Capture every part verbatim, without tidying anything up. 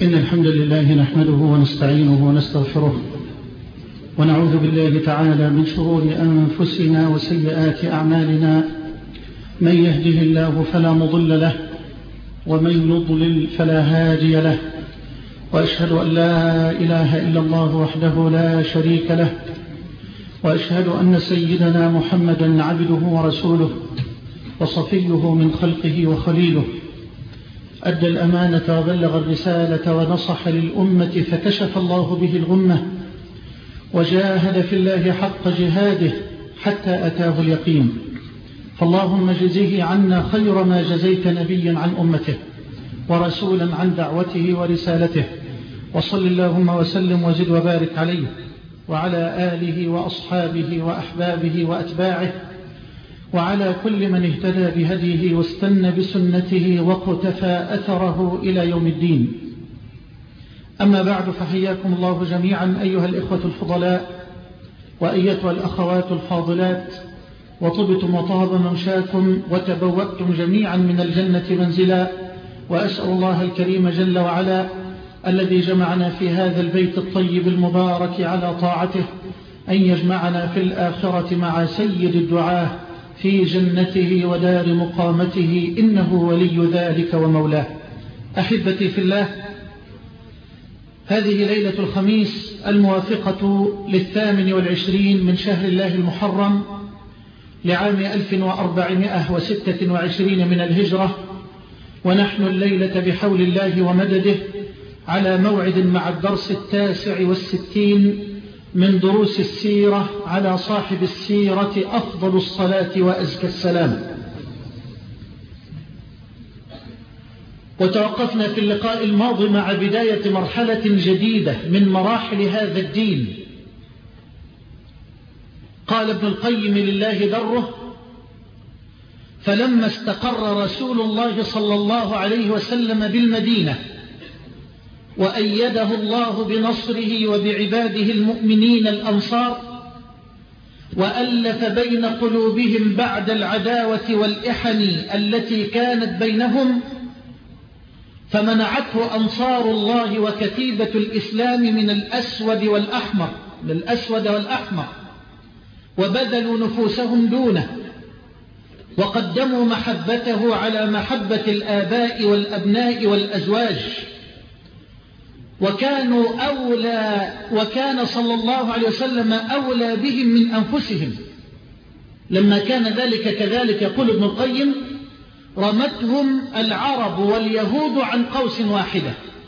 إن الحمد لله نحمده ونستعينه ونستغفره ونعوذ بالله تعالى من شرور أنفسنا وسيئات أعمالنا. من يهده الله فلا مضل له ومن يضلل فلا هادي له، وأشهد أن لا إله إلا الله وحده لا شريك له، وأشهد أن سيدنا محمدا عبده ورسوله وصفيه من خلقه وخليله، أدى الأمانة وبلغ الرسالة ونصح للأمة فكشف الله به الغمة، وجاهد في الله حق جهاده حتى أتاه اليقين. فاللهم جزيه عنا خير ما جزيت نبيا عن أمته ورسولا عن دعوته ورسالته، وصل اللهم وسلم وزد وبارك عليه وعلى آله وأصحابه وأحبابه وأتباعه وعلى كل من اهتدى بهديه واستنى بسنته واقتفى أثره إلى يوم الدين. أما بعد، فحياكم الله جميعا أيها الإخوة الفضلاء وأيتها الأخوات الفاضلات، وطبتم وطاب ممشاكم وتبوأتم جميعا من الجنة منزلا. وأسأل الله الكريم جل وعلا الذي جمعنا في هذا البيت الطيب المبارك على طاعته أن يجمعنا في الآخرة مع سيد الدعاة في جنته ودار مقامته، إنه ولي ذلك ومولاه. أحبتي في الله، هذه ليلة الخميس الموافقة للثامن والعشرين من شهر الله المحرم لعام ألف وأربعمائة وستة وعشرين من الهجرة، ونحن الليلة بحول الله ومدده على موعد مع الدرس التاسع والستين من دروس السيرة على صاحب السيرة أفضل الصلاة وأزكى السلام. وتوقفنا في اللقاء الماضي مع بداية مرحلة جديدة من مراحل هذا الدين. قال ابن القيم لله دره: فلما استقر رسول الله صلى الله عليه وسلم بالمدينة وأيده الله بنصره وبعباده المؤمنين الأنصار، وألف بين قلوبهم بعد العداوة والإحن التي كانت بينهم، فمنعته أنصار الله وكتيبة الإسلام من الأسود والأحمر من الأسود والأحمر وبذلوا نفوسهم دونه، وقدموا محبته على محبة الآباء والأبناء والأزواج، وكانوا أولى وكان صلى الله عليه وسلم أولى بهم من أنفسهم. لما كان ذلك كذلك، يقول ابن القيم: رمتهم العرب واليهود عن قوس واحدة،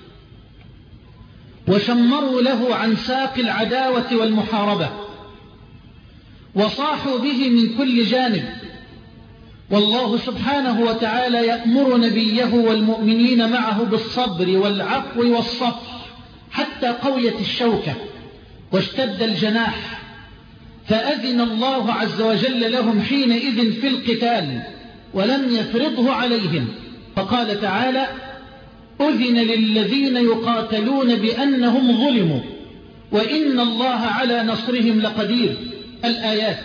وشمروا له عن ساق العداوة والمحاربة، وصاحوا به من كل جانب. والله سبحانه وتعالى يأمر نبيه والمؤمنين معه بالصبر والعفو والصفح حتى قويت الشوكة واشتد الجناح، فأذن الله عز وجل لهم حينئذ في القتال ولم يفرضه عليهم، فقال تعالى: أذن للذين يقاتلون بأنهم ظلموا وإن الله على نصرهم لقدير. الآيات.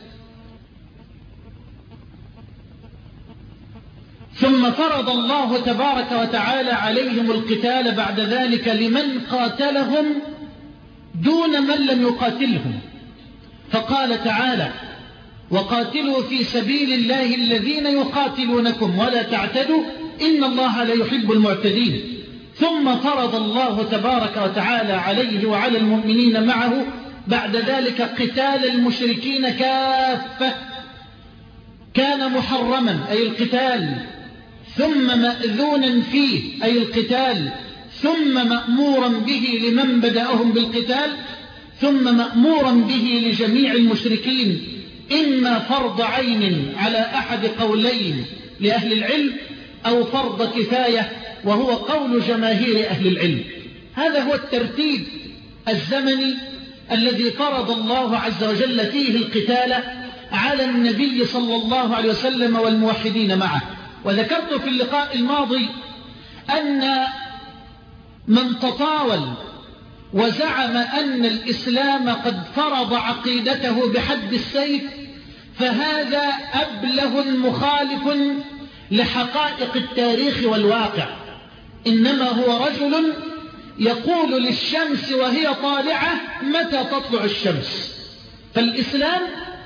ثم فرض الله تبارك وتعالى عليهم القتال بعد ذلك لمن قاتلهم دون من لم يقاتلهم، فقال تعالى: وقاتلوا في سبيل الله الذين يقاتلونكم ولا تعتدوا إن الله لا يحب المعتدين. ثم فرض الله تبارك وتعالى عليه وعلى المؤمنين معه بعد ذلك قتال المشركين كافة، كان محرما أي القتال، ثم مأذونا فيه أي القتال، ثم مأمورا به لمن بدأهم بالقتال، ثم مأمورا به لجميع المشركين، إما فرض عين على أحد قولين لأهل العلم أو فرض كفاية، وهو قول جماهير أهل العلم. هذا هو الترتيب الزمني الذي فرض الله عز وجل فيه القتال على النبي صلى الله عليه وسلم والموحدين معه. وذكرت في اللقاء الماضي أن من تطاول وزعم أن الإسلام قد فرض عقيدته بحد السيف فهذا أبله مخالف لحقائق التاريخ والواقع، إنما هو رجل يقول للشمس وهي طالعة متى تطلع الشمس. فالإسلام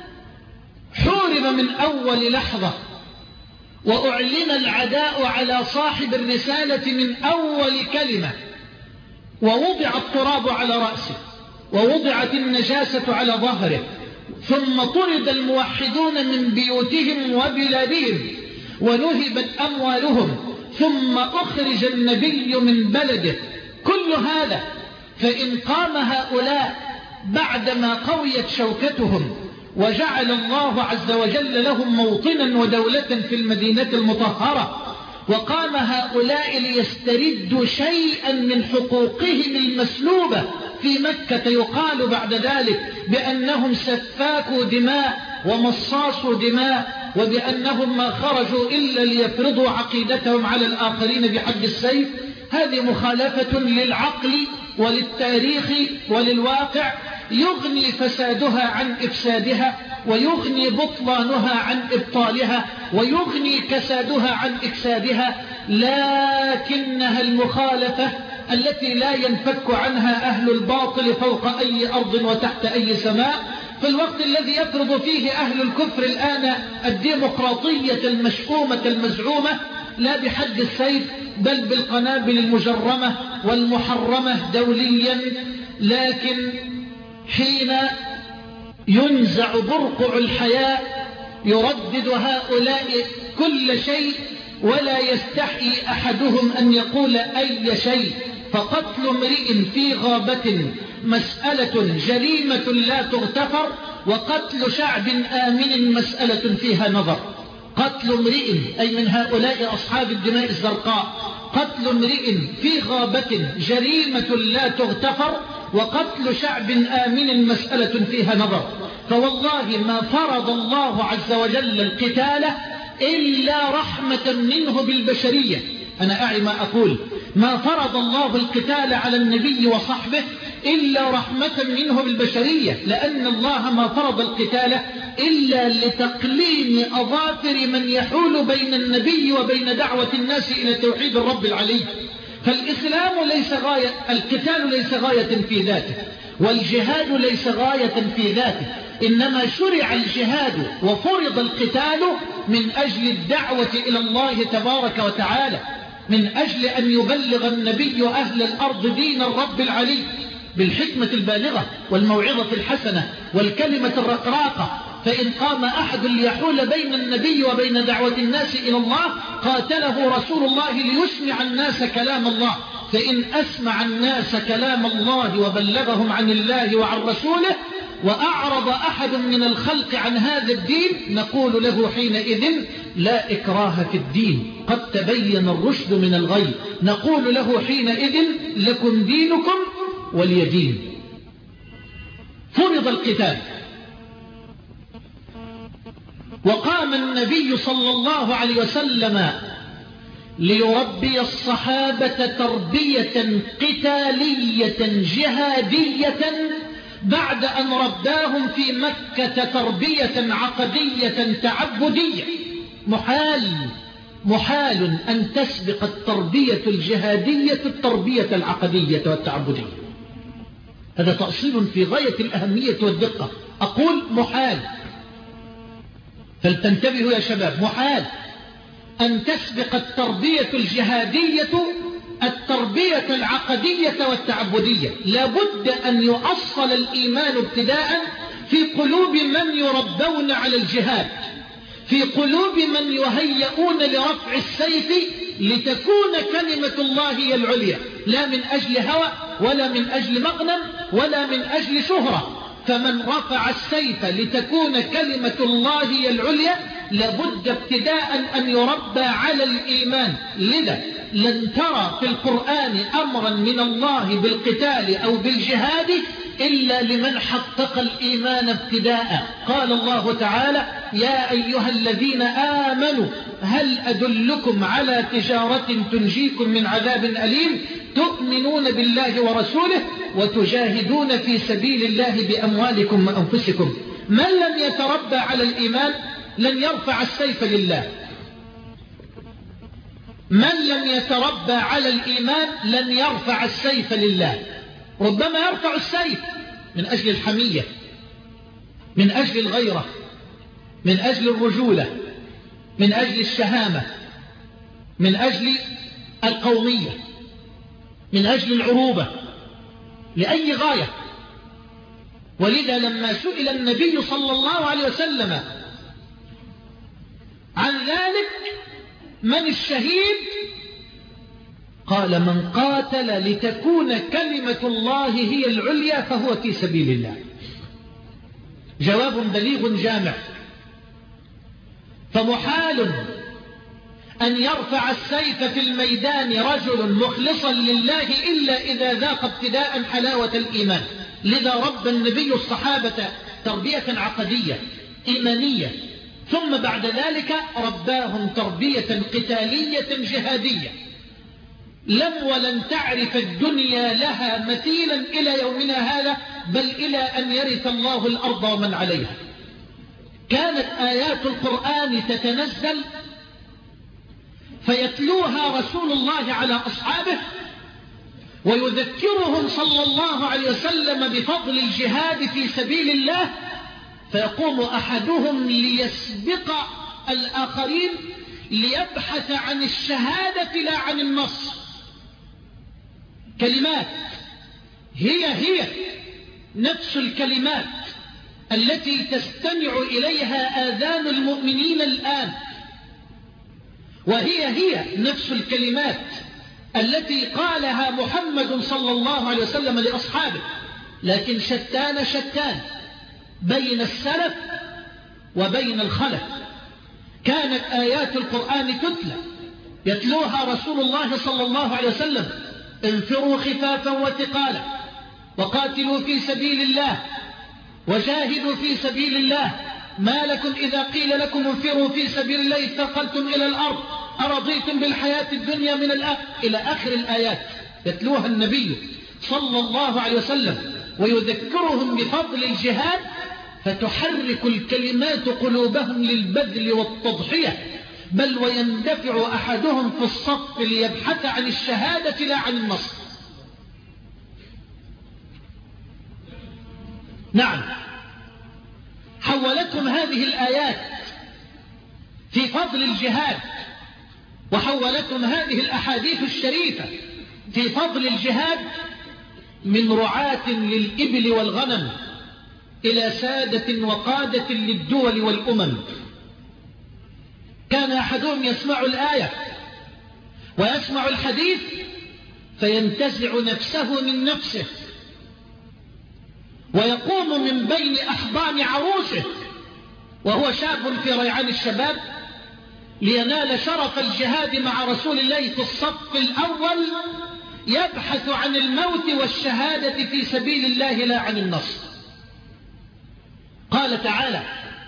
حورب من أول لحظة، وأعلن العداء على صاحب الرسالة من أول كلمة، ووضع التراب على رأسه، ووضعت النجاسة على ظهره، ثم طرد الموحدون من بيوتهم وبلادهم، ونهبت أموالهم، ثم أخرج النبي من بلده. كل هذا فإن قام هؤلاء بعدما قويت شوكتهم وجعل الله عز وجل لهم موطنا ودولة في المدينة المطهرة، وقام هؤلاء ليستردوا شيئا من حقوقهم المسلوبة في مكة، يقال بعد ذلك بأنهم سفاكوا دماء ومصاصوا دماء، وبأنهم ما خرجوا إلا ليفرضوا عقيدتهم على الآخرين بحد السيف. هذه مخالفة للعقل وللتاريخ وللواقع، يغني فسادها عن إفسادها، ويغني بطلانها عن إبطالها، ويغني كسادها عن إكسادها، لكنها المخالفة التي لا ينفك عنها أهل الباطل فوق أي أرض وتحت أي سماء. في الوقت الذي يفرض فيه أهل الكفر الآن الديمقراطية المشؤومة المزعومة، لا بحد السيف بل بالقنابل المجرمة والمحرمة دوليا، لكن حين ينزع برقع الحياة يردد هؤلاء كل شيء، ولا يستحي أحدهم أن يقول أي شيء. فقتل امرئ في غابة مسألة جريمة لا تغتفر، وقتل شعب آمن مسألة فيها نظر. قتل امرئ أي من هؤلاء أصحاب الدماء الزرقاء، قتل امرئ في غابة جريمة لا تغتفر، وقتل شعب آمن مسألة فيها نظر. فوالله ما فرض الله عز وجل القتال إلا رحمة منه بالبشرية. أنا أعي ما أقول، ما فرض الله القتال على النبي وصحبه إلا رحمة منه بالبشرية، لأن الله ما فرض القتال إلا لتقليم أظافر من يحول بين النبي وبين دعوة الناس إلى توحيد الرب العلي. فالإسلام ليس غاية، القتال ليس غاية في ذاته، والجهاد ليس غاية في ذاته، إنما شرع الجهاد وفرض القتال من أجل الدعوة إلى الله تبارك وتعالى، من أجل أن يبلغ النبي أهل الأرض دين الرب العلي بالحكمة البالغة والموعظة الحسنة والكلمة الرقراقة. فإن قام أحد ليحول بين النبي وبين دعوة الناس إلى الله قاتله رسول الله ليسمع الناس كلام الله. فإن أسمع الناس كلام الله وبلغهم عن الله وعن رسوله، وأعرض أحد من الخلق عن هذا الدين، نقول له حينئذ لا إكراه في الدين، قد تبين الرشد من الغي. نقول له حينئذ لكم دينكم ولي دين. فرض القتال، وقام النبي صلى الله عليه وسلم ليربي الصحابة تربية قتالية جهادية بعد أن رباهم في مكة تربية عقدية تعبدية. محال محال أن تسبق التربية الجهادية التربية العقدية والتعبدية. هذا تأصيل في غاية الأهمية والدقة. أقول محال، فلتنتبهوا يا شباب، محال أن تسبق التربية الجهادية التربية العقدية والتعبدية. لابد أن يؤصل الإيمان ابتداء في قلوب من يربون على الجهاد، في قلوب من يهيئون لرفع السيف لتكون كلمة الله هي العليا، لا من أجل هوى ولا من أجل مغنم ولا من أجل شهرة. فمن رفع السيف لتكون كلمة الله هي العليا لابد ابتداء أن يربى على الإيمان. لذا لن ترى في القرآن أمرا من الله بالقتال أو بالجهاد إلا لمن حقق الإيمان ابتداء. قال الله تعالى: يا أيها الذين آمنوا هل أدلكم على تجارة تنجيكم من عذاب أليم تؤمنون بالله ورسوله وتجاهدون في سبيل الله بأموالكم وأنفسكم. من لم يتربى على الإيمان لن يرفع السيف لله. من لم يتربى على الإيمان لن يرفع السيف لله. ربما يرفع السيف من أجل الحمية، من أجل الغيرة، من أجل الرجولة، من أجل الشهامة، من أجل القومية، من أجل العروبة، لأي غاية. ولذا لما سئل النبي صلى الله عليه وسلم عن ذلك من الشهيد، قال من قاتل لتكون كلمة الله هي العليا فهو في سبيل الله. جواب بليغ جامع. فمحال أن يرفع السيف في الميدان رجل مخلصا لله إلا إذا ذاق ابتداء حلاوة الإيمان. لذا رب النبي الصحابة تربية عقدية إيمانية، ثم بعد ذلك رباهم تربية قتالية جهادية لم ولن تعرف الدنيا لها مثيلا إلى يومنا هذا، بل إلى أن يرث الله الأرض ومن عليها. كانت آيات القرآن تتنزل فيتلوها رسول الله على أصحابه ويذكرهم صلى الله عليه وسلم بفضل الجهاد في سبيل الله، فيقوم أحدهم ليسبق الآخرين ليبحث عن الشهادة لا عن النص. كلمات هي هي نفس الكلمات التي تستمع إليها آذان المؤمنين الآن، وهي هي نفس الكلمات التي قالها محمد صلى الله عليه وسلم لأصحابه، لكن شتان شتان بين السلف وبين الخلف. كانت آيات القرآن تتلى يتلوها رسول الله صلى الله عليه وسلم: انفروا خفافا وثقالا وقاتلوا في سبيل الله وجاهدوا في سبيل الله، ما لكم إذا قيل لكم انفروا في سبيل الله اثقلتم إلى الأرض أرضيتم بالحياة الدنيا من الآخرة، إلى آخر الآيات يتلوها النبي صلى الله عليه وسلم ويذكرهم بفضل الجهاد، فتحرك الكلمات قلوبهم للبذل والتضحية، بل ويندفع أحدهم في الصف ليبحث عن الشهادة لا عن النصر. نعم، حولتهم هذه الآيات في فضل الجهاد، وحولتهم هذه الأحاديث الشريفة في فضل الجهاد من رعاة للإبل والغنم إلى سادة وقادة للدول والأمم. كان أحدهم يسمع الآية ويسمع الحديث فينتزع نفسه من نفسه ويقوم من بين أحضان عروسه وهو شاب في ريعان الشباب لينال شرف الجهاد مع رسول الله في الصف الأول، يبحث عن الموت والشهادة في سبيل الله لا عن النصر. قال تعالى: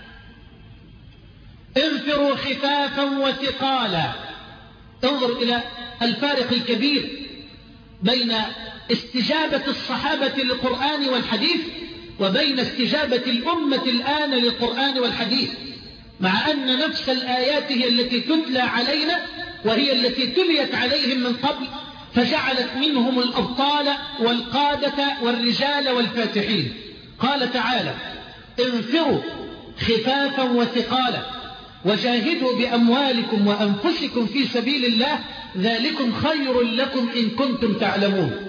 انفروا خفافا وثقالا. انظر إلى الفارق الكبير بين استجابة الصحابة للقرآن والحديث وبين استجابة الأمة الآن للقرآن والحديث، مع أن نفس الآيات هي التي تتلى علينا وهي التي تليت عليهم من قبل، فجعلت منهم الأبطال والقادة والرجال والفاتحين. قال تعالى: انفروا خفافا وثقالا وجاهدوا بأموالكم وأنفسكم في سبيل الله ذلكم خير لكم إن كنتم تعلمون.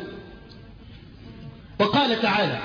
وقال تعالى: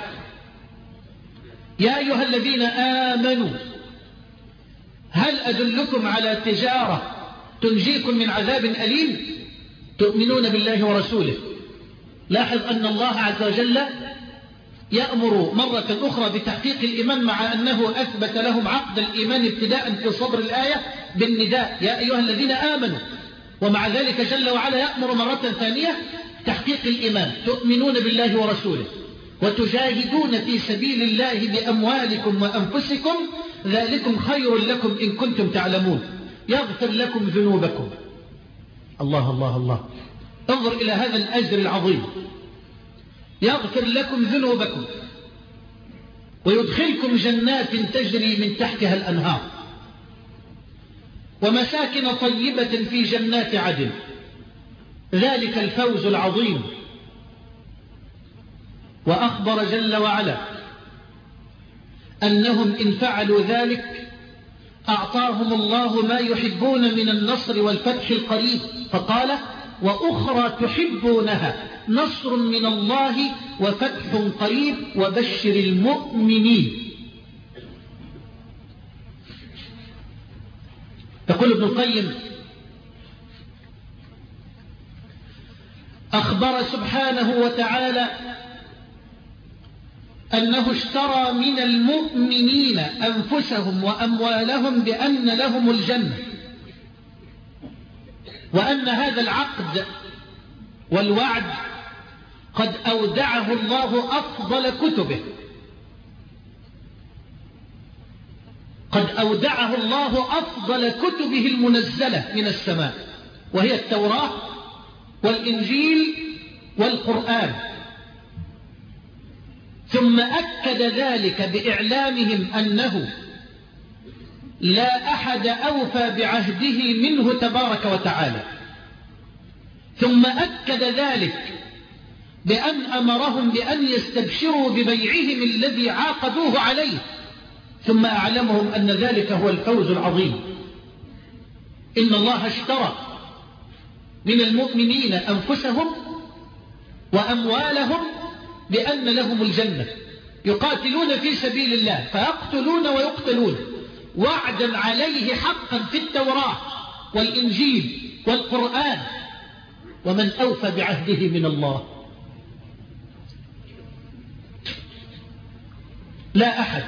يا أيها الذين آمنوا هل أدلكم على تجارة تنجيكم من عذاب أليم تؤمنون بالله ورسوله. لاحظ أن الله عز وجل يأمر مرة أخرى بتحقيق الإيمان، مع أنه أثبت لهم عقد الإيمان ابتداء في صدر الآية بالنداء يا أيها الذين آمنوا، ومع ذلك جل وعلا يأمر مرة ثانية تحقيق الإيمان: تؤمنون بالله ورسوله وتجاهدون في سبيل الله بأموالكم وأنفسكم ذلكم خير لكم إن كنتم تعلمون، يغفر لكم ذنوبكم. الله الله الله، انظر إلى هذا الأجر العظيم، يغفر لكم ذنوبكم ويدخلكم جنات تجري من تحتها الأنهار ومساكن طيبة في جنات عدن ذلك الفوز العظيم. وأخبر جل وعلا أنهم إن فعلوا ذلك أعطاهم الله ما يحبون من النصر والفتح القريب، فقال وأخرى تحبونها نصر من الله وفتح قريب وبشر المؤمنين. يقول ابن القيم أخبر سبحانه وتعالى أنه اشترى من المؤمنين أنفسهم وأموالهم بأن لهم الجنة، وأن هذا العقد والوعد قد أودعه الله أفضل كتبه، قد أودعه الله أفضل كتبه المنزلة من السماء، وهي التوراة والإنجيل والقرآن. ثم أكد ذلك بإعلامهم أنه لا أحد أوفى بعهده منه تبارك وتعالى. ثم أكد ذلك بأن أمرهم بأن يستبشروا ببيعهم الذي عاقدوه عليه، ثم أعلمهم أن ذلك هو الفوز العظيم. إن الله اشترى من المؤمنين أنفسهم وأموالهم بأن لهم الجنة، يقاتلون في سبيل الله فيقتلون ويقتلون، وعدا عليه حقا في التوراة والإنجيل والقرآن. ومن أوفى بعهده من الله؟ لا أحد.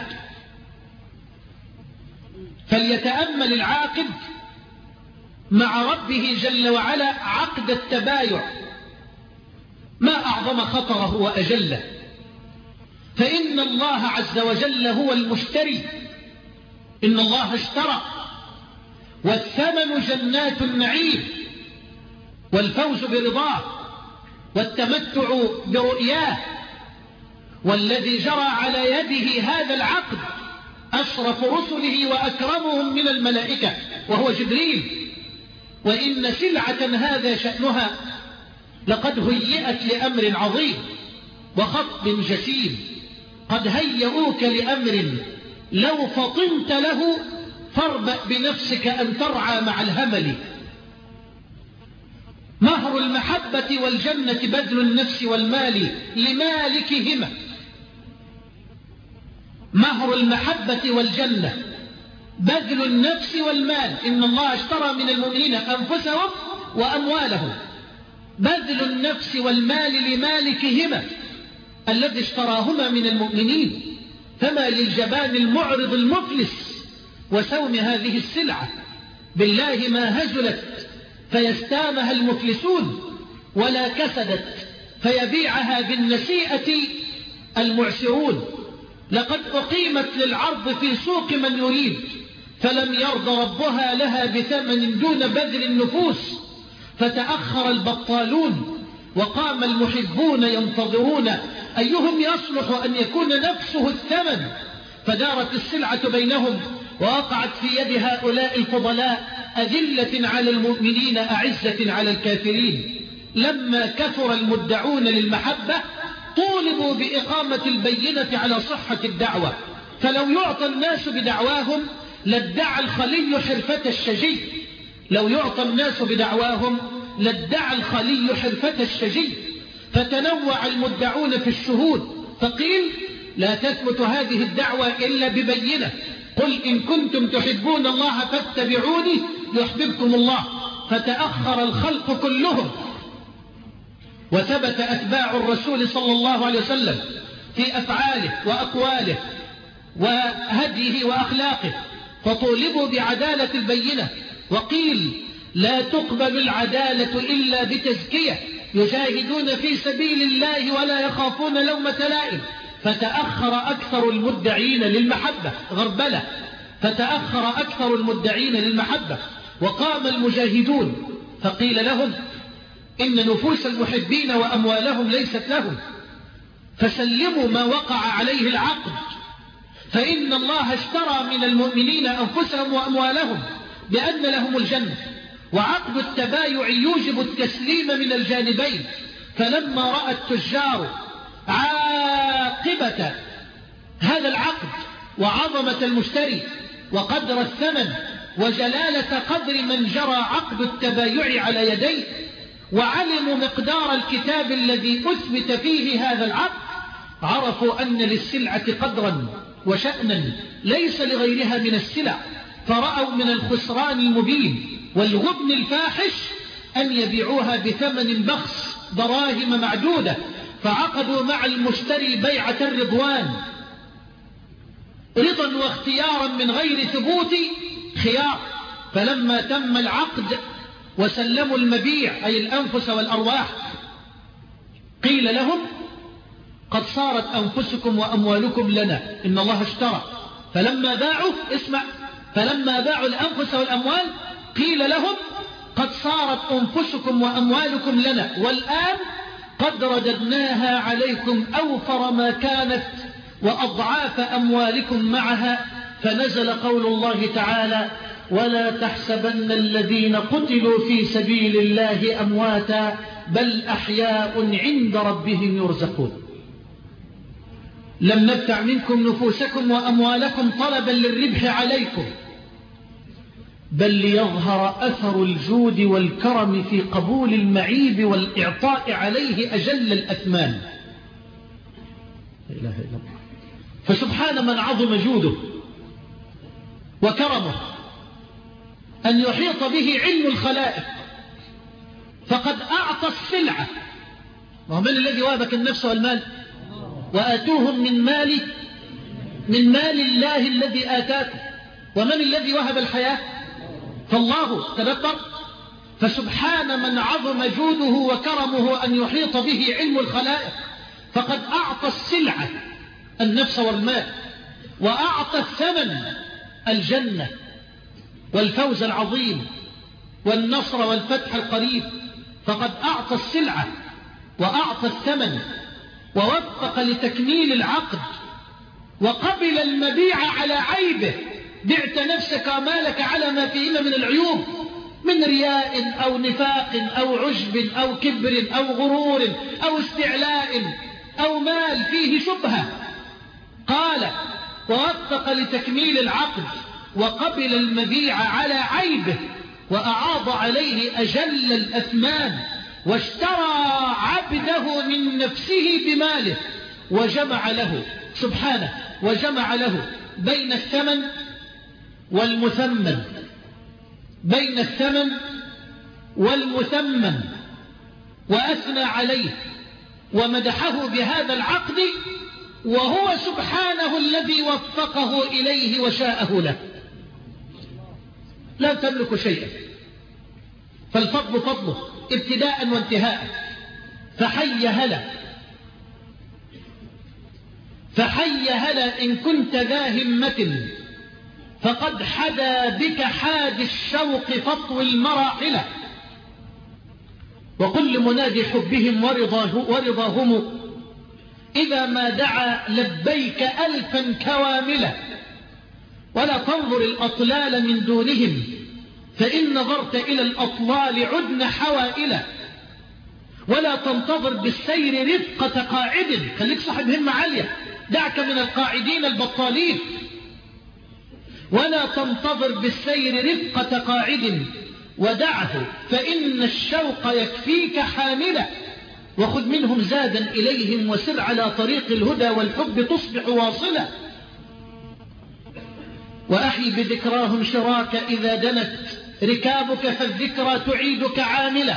فليتأمل العاقد مع ربه جل وعلا عقد التبايع، ما أعظم خطره وأجله، فإن الله عز وجل هو المشتري. إن الله اشترى، والثمن جنات النعيم والفوز برضاه والتمتع برؤياه. والذي جرى على يده هذا العقد أشرف رسله وأكرمهم من الملائكة وهو جبريل. وإن سلعة هذا شأنها لقد هيئت لأمر عظيم وخطب جسيم، قد هيئوك لأمر لو فطنت له فاربأ بنفسك أن ترعى مع الهمل. مهر المحبة والجنة بذل النفس والمال لمالكهما. مهر المحبة والجنة بذل النفس والمال. إن الله اشترى من المؤمنين أنفسهم وأموالهم، بذل النفس والمال لمالكهما الذي اشتراهما من المؤمنين. فما للجبان المعرض المفلس وسوم هذه السلعة بالله ما هزلت فيستامها المفلسون، ولا كسدت فيبيعها بالنسيئة المعسرون. لقد أقيمت للعرض في سوق من يريد، فلم يرض ربها لها بثمن دون بذل النفوس. فتأخر البطالون وقام المحبون ينتظرون أيهم يصلح أن يكون نفسه الثمن. فدارت السلعة بينهم ووقعت في يد هؤلاء الفضلاء أذلة على المؤمنين أعزة على الكافرين. لما كثر المدعون للمحبة طولبوا بإقامة البينة على صحة الدعوة. فلو يعطى الناس بدعواهم لادعى الخلي حرفة الشجي. لو يعطى الناس بدعواهم لادعى الخلي حرفة الشجي. فتنوع المدعون في الشهود، فقيل لا تثبت هذه الدعوة إلا ببينة. قل إن كنتم تحبون الله فاتبعوني يحببكم الله. فتأخر الخلق كلهم، وثبت أتباع الرسول صلى الله عليه وسلم في أفعاله وأقواله وهديه وأخلاقه، فطولبوا بعدالة البينة. وقيل لا تقبل العدالة إلا بتزكية، يجاهدون في سبيل الله ولا يخافون لومة لائم. فتأخر أكثر المدعين للمحبة غربلة، فتأخر أكثر المدعين للمحبة وقام المجاهدون. فقيل لهم إن نفوس المحبين وأموالهم ليست لهم، فسلموا ما وقع عليه العقد. فإن الله اشترى من المؤمنين أنفسهم وأموالهم بأن لهم الجنة، وعقد التبايع يوجب التسليم من الجانبين. فلما رأى التجار عاقبة هذا العقد وعظمة المشتري وقدر الثمن وجلالة قدر من جرى عقد التبايع على يديه، وعلموا مقدار الكتاب الذي أثبت فيه هذا العقد، عرفوا أن للسلعة قدرا وشأنا ليس لغيرها من السلع، فرأوا من الخسران المبين والغبن الفاحش أن يبيعوها بثمن بخس دراهم معدودة، فعقدوا مع المشتري بيعة الرضوان رضا واختيارا من غير ثبوت خيار. فلما تم العقد وسلموا المبيع أي الأنفس والأرواح، قيل لهم قد صارت أنفسكم وأموالكم لنا، إن الله اشترى. فلما باعوا اسمع فلما باعوا الأنفس والأموال قيل لهم قد صارت أنفسكم وأموالكم لنا، والآن قد رددناها عليكم أوفر ما كانت وأضعاف أموالكم معها. فنزل قول الله تعالى: ولا تحسبن الذين قتلوا في سبيل الله أمواتا بل أحياء عند ربهم يرزقون. لم نبتع منكم نفوسكم وأموالكم طلبا للربح عليكم، بل ليظهر أثر الجود والكرم في قبول المعيب والإعطاء عليه أجل الأثمان. لا إله إلا الله. فسبحان من عظم جوده وكرمه أن يحيط به علم الخلائق، فقد أعطى السلعة. ومن الذي وهبك النفس والمال؟ وآتوهم من مال من مال الله الذي آتاكم. ومن الذي وهب الحياة؟ فالله. تدبر. فسبحان من عظم جوده وكرمه أن يحيط به علم الخلائق، فقد أعطى السلعة النفس والمال، وأعطى الثمن الجنة والفوز العظيم والنصر والفتح القريب. فقد أعطى السلعة وأعطى الثمن ووفق لتكميل العقد وقبل المبيع على عيبه. بعت نفسك ومالك على ما فيهما من العيوب، من رياء أو نفاق أو عجب أو كبر أو غرور أو استعلاء أو مال فيه شبهة. قال: ووفق لتكميل العقد وقبل المبيع على عيبه وأعاض عليه أجل الأثمان، واشترى عبده من نفسه بماله، وجمع له سبحانه وجمع له بين الثمن والمثمن بين الثمن والمثمن وأثنى عليه ومدحه بهذا العقد، وهو سبحانه الذي وفقه إليه وشاءه له. لا تملك شيئا، فالفضل فضله ابتداء وانتهاء. فحي هلا فحي هلا إن كنت ذا همة، فقد حدا بك حاد الشوق فطو المراحل. وقل لمنادي حبهم ورضاه ورضاهم إذا ما دعا لبيك ألفا كواملا. ولا تنظر الأطلال من دونهم، فإن نظرت إلى الأطلال عدن حوائلا. ولا تنتظر بالسير رفقة قاعد، خليك صاحب همة عالية، دعك من القاعدين البطالين. ولا تنتظر بالسير رفقة قاعد ودعه، فإن الشوق يكفيك حاملا. وخذ منهم زادا إليهم وسر على طريق الهدى والحب تصبح واصلا. وأحي بذكراهم شراك إذا دنت ركابك، فالذكرى تعيدك عاملة.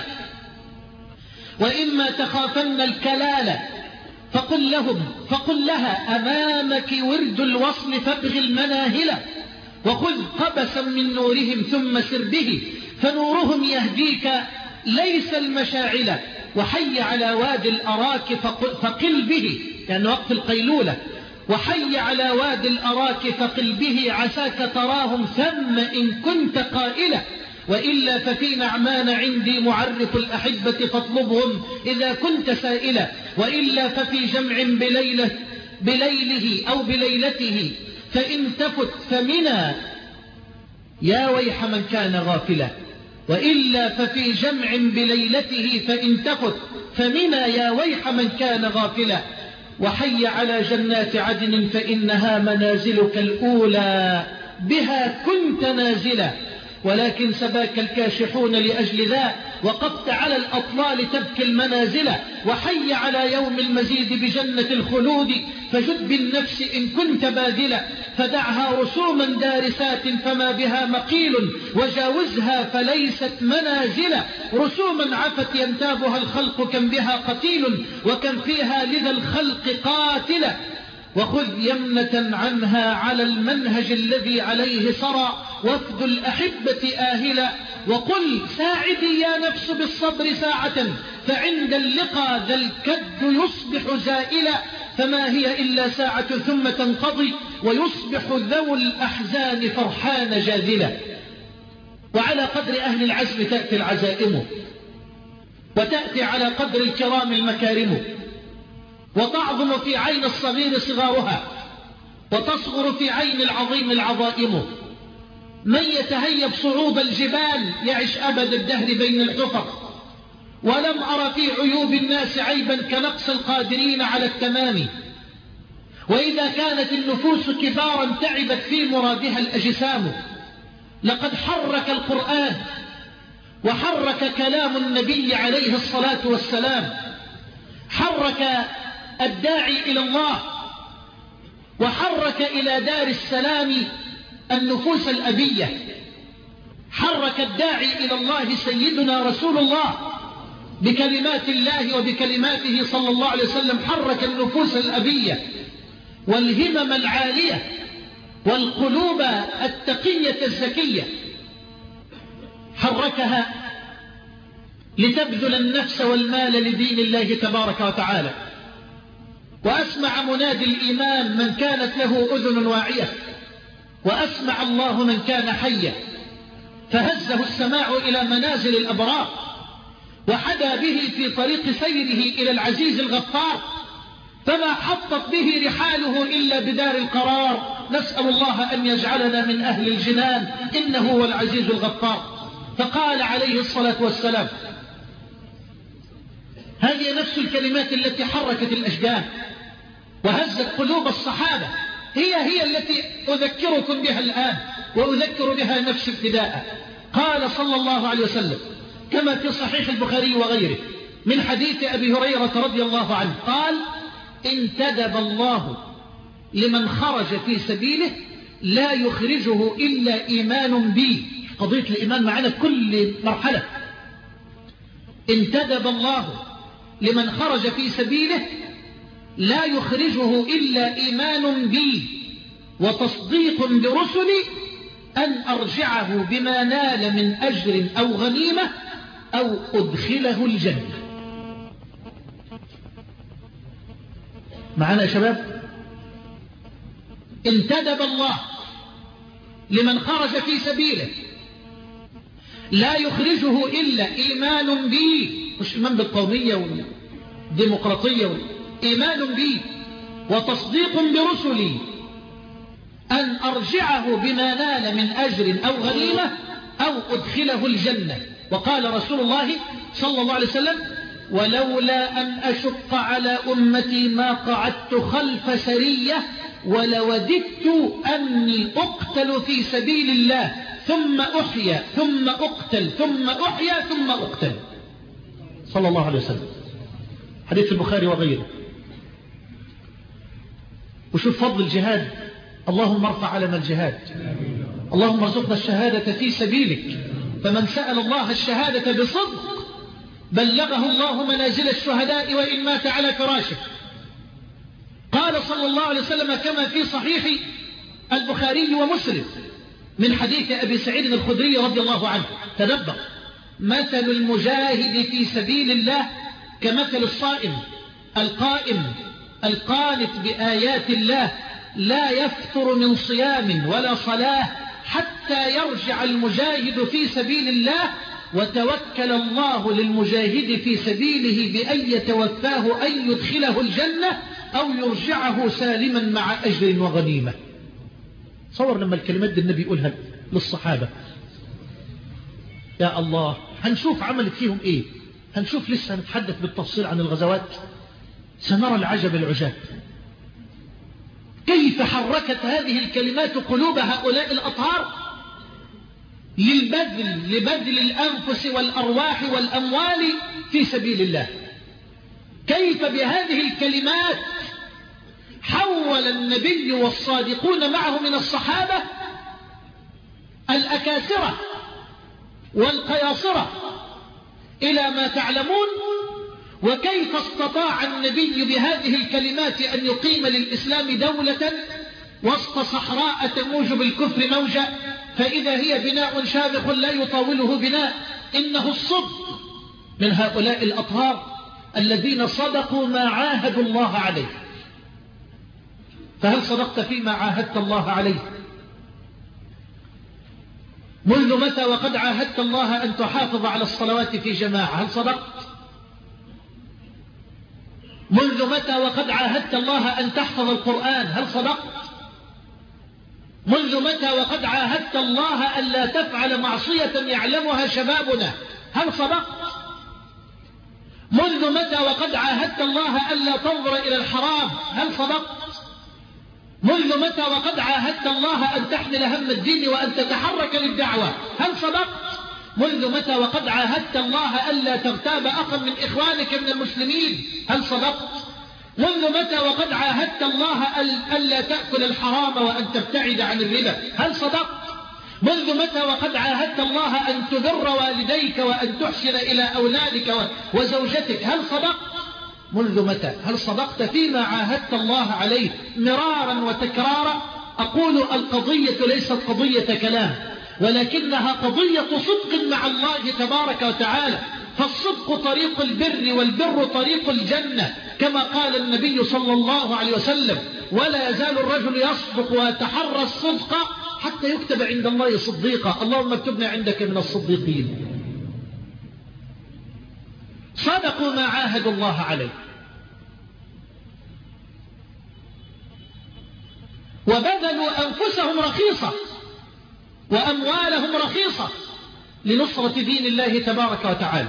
وإما تخافن الكلالة فقل لهم فقل لها أمامك ورد الوصل فابغ المناهلة. وخذ قبسا من نورهم ثم سر به، فنورهم يهديك ليس المشاعل. وحي على وادي الأراك فقل به، يعني وقت القيلولة. وحي على وادي الأراك فقل به، عساك تراهم ثم إن كنت قائلة. وإلا ففي نعمان عندي معرف الأحبة، فاطلبهم إذا كنت سائلة. وإلا ففي جمع بليلة بليله أو بليلته، فإن تفت فمنا يا ويح من كان غافلا. وإلا ففي جمع بليلته فإن تفت فمنا يا ويح من كان غافلا. وحي على جنات عدن فإنها منازلك الأولى بها كنت نازلا. ولكن سباك الكاشحون لأجل ذا وقفت على الأطلال تبكي المنازل. وحي على يوم المزيد بجنة الخلود فجد بالنفس إن كنت باذلا. فدعها رسوما دارسات فما بها مقيل وجاوزها فليست منازلا. رسوما عفت ينتابها الخلق كم بها قتيل وكم فيها لذا الخلق قاتلا. وخذ يمنة عنها على المنهج الذي عليه سرى وفد الأحبة آهلا. وقل ساعدي يا نفس بالصبر ساعة فعند اللقاء ذا الكد يصبح زائلا. فما هي إلا ساعة ثم تنقضي ويصبح ذو الأحزان فرحان جاذلا. وعلى قدر أهل العزم تأتي العزائم وتأتي على قدر الكرام المكارم. وتعظم في عين الصغير صغارها وتصغر في عين العظيم العظائم. من يتهيب صعود الجبال يعش أبد الدهر بين الحفر. ولم أر في عيوب الناس عيبا كنقص القادرين على التمام. وإذا كانت النفوس كبارا تعبت في مرادها الأجسام. لقد حرك القرآن وحرك كلام النبي عليه الصلاة والسلام. حرك الداعي إلى الله وحرك إلى دار السلام النفوس الأبية. حرك الداعي إلى الله سيدنا رسول الله بكلمات الله وبكلماته صلى الله عليه وسلم. حرك النفوس الأبية والهمم العالية والقلوب التقية الزكية. حركها لتبذل النفس والمال لدين الله تبارك وتعالى. وأسمع منادي الإيمان من كانت له أذن واعية وأسمع الله من كان حيا. فهزه السماع إلى منازل الأبرار وحدا به في طريق سيره إلى العزيز الغفار. فما حطت به رحاله إلا بدار القرار. نسأل الله أن يجعلنا من أهل الجنان إنه هو العزيز الغفار. فقال عليه الصلاة والسلام هذه نفس الكلمات التي حركت الأشجان وهزت قلوب الصحابة هي هي التي أذكركم بها الآن وأذكر بها نفسي ابتداء. قال صلى الله عليه وسلم كما في صحيح البخاري وغيره من حديث أبي هريرة رضي الله عنه قال انتدب الله لمن خرج في سبيله لا يخرجه إلا إيمان بي. قضية الإيمان معنا كل مرحلة. انتدب الله لمن خرج في سبيله لا يخرجه إلا إيمان بي وتصديق برسلي أن أرجعه بما نال من أجر أو غنيمة أو أدخله الجنة. معنا يا شباب؟ انتدب الله لمن خرج في سبيله لا يخرجه إلا إيمان بي، مش إيمان بالقومية والديمقراطية، إيمان بي وتصديق برسلي أن أرجعه بما نال من أجر أو غنيمة أو أدخله الجنة. وقال رسول الله صلى الله عليه وسلم ولولا أن أشق على أمتي ما قعدت خلف سرية ولوددت أني أقتل في سبيل الله ثم أحيا ثم أقتل ثم أحيا ثم أقتل. صلى الله عليه وسلم. حديث البخاري وغيره. وشوف فضل الجهاد. اللهم ارفع علم الجهاد. اللهم ارزقنا الشهادة في سبيلك. فمن سأل الله الشهادة بصدق بلغه الله منازل الشهداء وإن مات على فراشه. قال صلى الله عليه وسلم كما في صحيح البخاري ومسلم من حديث أبي سعيد الخدري رضي الله عنه تدبر مثل المجاهد في سبيل الله كمثل الصائم القائم القانت بآيات الله لا يفتر من صيام ولا صلاة حتى يرجع المجاهد في سبيل الله وتوكل الله للمجاهد في سبيله بأن يتوفاه أن يدخله الجنة أو يرجعه سالما مع أجر وغنيمة. صور لما الكلمات دي النبي يقولها للصحابة يا الله، هنشوف عملت فيهم إيه، هنشوف لسه نتحدث بالتفصيل عن الغزوات، سنرى العجب العجاب. كيف حركت هذه الكلمات قلوب هؤلاء الأطهار للبذل لبذل الأنفس والأرواح والأموال في سبيل الله. كيف بهذه الكلمات حول النبي والصادقون معه من الصحابة الأكاسرة والقياصرة إلى ما تعلمون، وكيف استطاع النبي بهذه الكلمات أن يقيم للإسلام دولة وسط صحراء تموج بالكفر موجة، فإذا هي بناء شامخ لا يطاوله بناء. إنه الصدق من هؤلاء الأطهار الذين صدقوا ما عاهدوا الله عليه. فهل صدقت فيما عاهدت الله عليه؟ منذ متى وقد عاهدت الله أن تحافظ على الصلوات في جماعة؟ هل صدقت؟ منذ متى وقد عاهدت الله أن تحفظ القرآن؟ هل صدقت؟ منذ متى وقد عاهدت الله أن لا تفعل معصية يعلمها شبابنا؟ هل صدقت؟ منذ متى وقد عاهدت الله أن لا تنظر إلى الحرام؟ هل صدقت؟ منذ متى وقد عاهدت الله أن تحمل هم الدين وأن تتحرك للدعوة؟ هل صدقت؟ منذ متى وقد عاهدت الله أن لا تغتاب أخا من إخوانك من المسلمين؟ هل صدقت؟ منذ متى وقد عاهدت الله أن لا تأكل الحرام وأن تبتعد عن الربا؟ هل صدقت؟ منذ متى وقد عاهدت الله أن تبر والديك وأن تحسن إلى أولادك وزوجتك؟ هل صدقت؟ منذ متى؟ هل صدقت فيما عاهدت الله عليه مرارا وتكرارا؟ أقول القضية ليست قضية كلام، ولكنها قضية صدق مع الله تبارك وتعالى. فالصدق طريق البر، والبر طريق الجنة، كما قال النبي صلى الله عليه وسلم: ولا يزال الرجل يصدق ويتحرى الصدق حتى يكتب عند الله صديقا. اللهم اكتبنا عندك من الصديقين. صدقوا ما عاهدوا الله عليه، وبذلوا أنفسهم رخيصة وأموالهم رخيصة لنصرة دين الله تبارك وتعالى.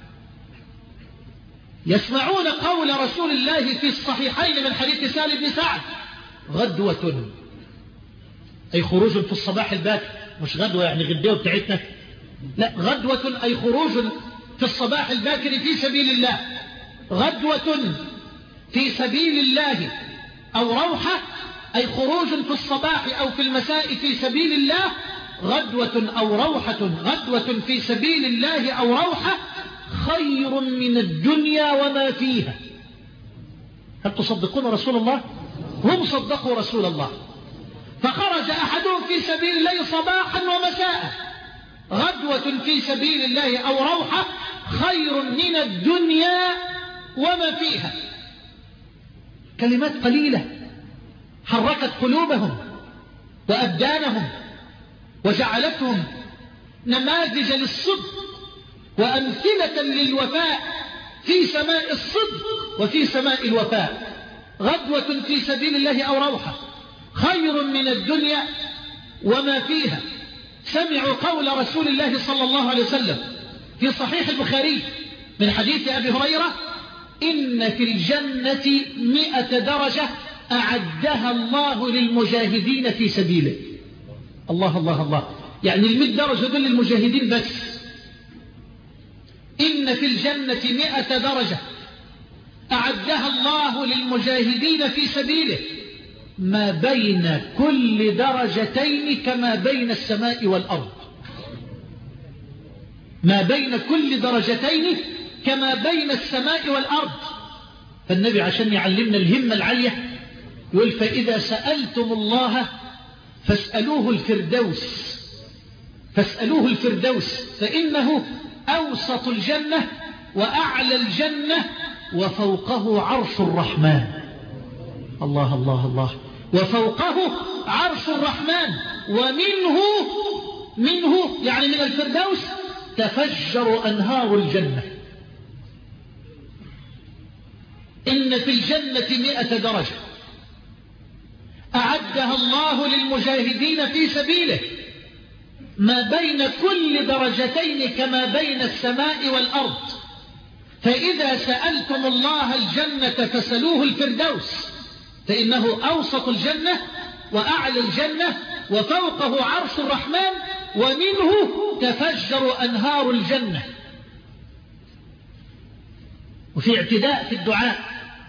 يسمعون قول رسول الله في الصحيحين من حديث سهل بن سعد: غدوة، أي خروج في الصباح الباكر، مش غدوة يعني غدوة بتاعتنا، لا، غدوة أي خروج في الصباح الباكر في سبيل الله. غدوة في سبيل الله أو روحة، أي خروج في الصباح أو في المساء في سبيل الله. غدوة أو روحة، غدوة في سبيل الله أو روحة خير من الدنيا وما فيها. هل تصدقون رسول الله؟ هم صدقوا رسول الله. فخرج أحدهم في سبيل الله صباحا ومساء. غدوة في سبيل الله أو روحة خير من الدنيا وما فيها. كلمات قليلة حركت قلوبهم وأبدانهم وجعلتهم نماذج للصدق وأمثلة للوفاء في سماء الصدق وفي سماء الوفاء. غدوة في سبيل الله أو روحة خير من الدنيا وما فيها. سمعوا قول رسول الله صلى الله عليه وسلم في صحيح البخاري من حديث أبي هريرة: إن في الجنة مئة درجة أعدها الله للمجاهدين في سبيله. الله الله الله، يعني المئة درجة دول للمجاهدين بس. إن في الجنة مئة درجة أعدها الله للمجاهدين في سبيله، ما بين كل درجتين كما بين السماء والأرض. ما بين كل درجتين كما بين السماء والأرض. فالنبي عشان يعلمنا الهمة العالية يقول: فإذا سألتم الله فاسألوه الفردوس، فاسألوه الفردوس فإنه أوسط الجنة وأعلى الجنة وفوقه عرش الرحمن. الله الله الله، وفوقه عرش الرحمن، ومنه منه يعني من الفردوس تفجر أنهار الجنة. إن في الجنة مئة درجة أعدها الله للمجاهدين في سبيله، ما بين كل درجتين كما بين السماء والأرض. فإذا سألتم الله الجنة فسلوه الفردوس، فإنه أوسط الجنة وأعلى الجنة وفوقه عرش الرحمن، ومنه تفجر أنهار الجنة. وفي اعتداء في الدعاء،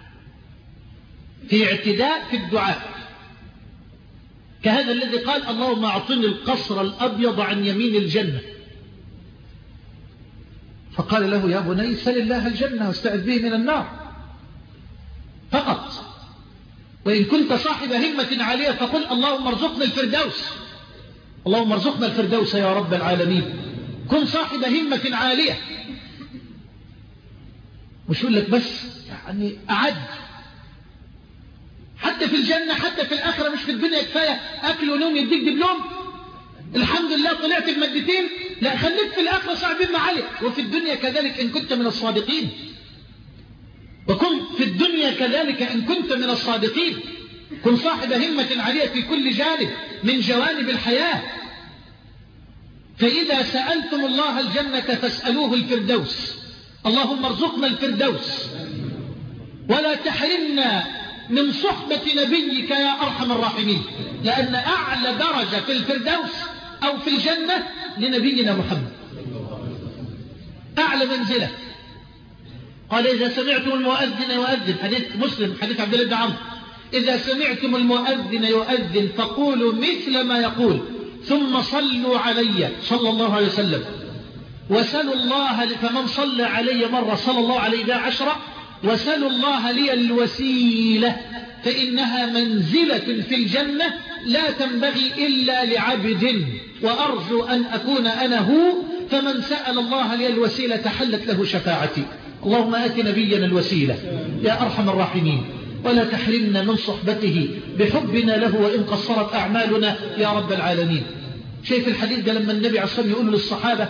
في اعتداء في الدعاء كهذا الذي قال اللهم أعطني القصر الأبيض عن يمين الجنة، فقال له يا بني سل الله الجنة واستعذ به من النار فقط. وإن كنت صاحب همة عالية فقل اللهم ارزقنا الفردوس، اللهم ارزقنا الفردوس يا رب العالمين. كن صاحب همة عالية، مش يقول لك بس يعني أعد، حتى في الجنة حتى في الآخرة مش في الدنيا كفاية أكل ونوم يديك دبلوم الحمد لله طلعت بمادتين، لا خليك في الآخرة صاحب همة عالية. وفي الدنيا كذلك إن كنت من الصادقين، وكن في الدنيا كذلك إن كنت من الصادقين. كن صاحب همة عالية في كل جانب من جوانب الحياة. فإذا سألتم الله الجنة فاسألوه الفردوس، اللهم ارزقنا الفردوس ولا تحرمنا من صحبة نبيك يا أرحم الراحمين، لأن أعلى درجة في الفردوس أو في الجنة لنبينا محمد، أعلى منزلة. قال إذا سمعتم المؤذن يؤذن، حديث مسلم حديث عبد الله بن عمرو، إذا سمعتم المؤذن يؤذن فقولوا مثل ما يقول ثم صلوا علي صلى الله عليه وسلم وسلوا الله، فمن صلى علي مرة صلى الله عليه عشرة، وسلوا الله لي الوسيلة فإنها منزلة في الجنة لا تنبغي إلا لعبد، وأرجو أن أكون أنا هو، فمن سأل الله لي الوسيلة حلت له شفاعتي. اللهم آت نبينا الوسيلة يا أرحم الراحمين، ولا تحرمنا من صحبته بحبنا له وإن قصرت أعمالنا يا رب العالمين. شايف الحديث ده لما النبي عليه الصلاة والسلام يقول للصحابة،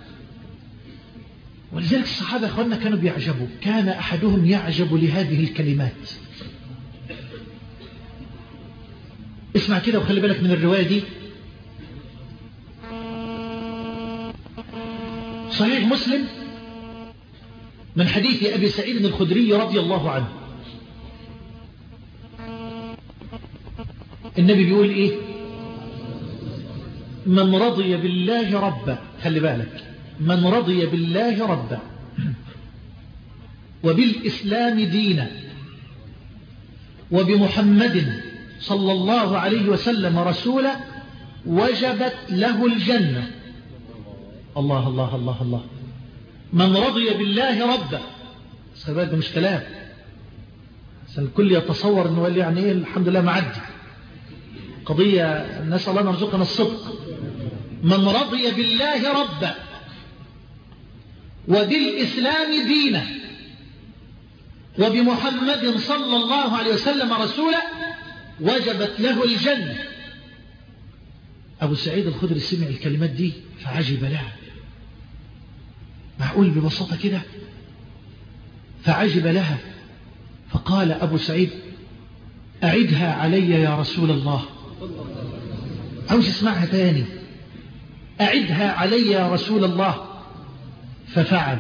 ولذلك الصحابة أخوانا كانوا بيعجبوا، كان أحدهم يعجب لهذه الكلمات. اسمع كده وخلي بالك من الرواية دي، صحيح مسلم من حديث أبي سعيد الخدري رضي الله عنه. النبي بيقول إيه؟ من رضي بالله ربا، خلي بالك، من رضي بالله ربا وبالإسلام دينا وبمحمد صلى الله عليه وسلم رسولا وجبت له الجنة. الله الله الله الله. من رضي بالله ربا، خلي ده مش كلام عشان الكل يتصور انه قال يعني ايه الحمد لله معدي قضية، نسأل الله نرزقنا الصدق. من رضي بالله ربا وبالإسلام دينا وبمحمد صلى الله عليه وسلم رسولا وجبت له الجنة. أبو سعيد الخدري سمع الكلمات دي فعجب لها، معقول ببساطة كده؟ فعجب لها فقال أبو سعيد أعدها علي يا رسول الله، عاوز اسمعها تاني، أعدها علي يا رسول الله. ففعل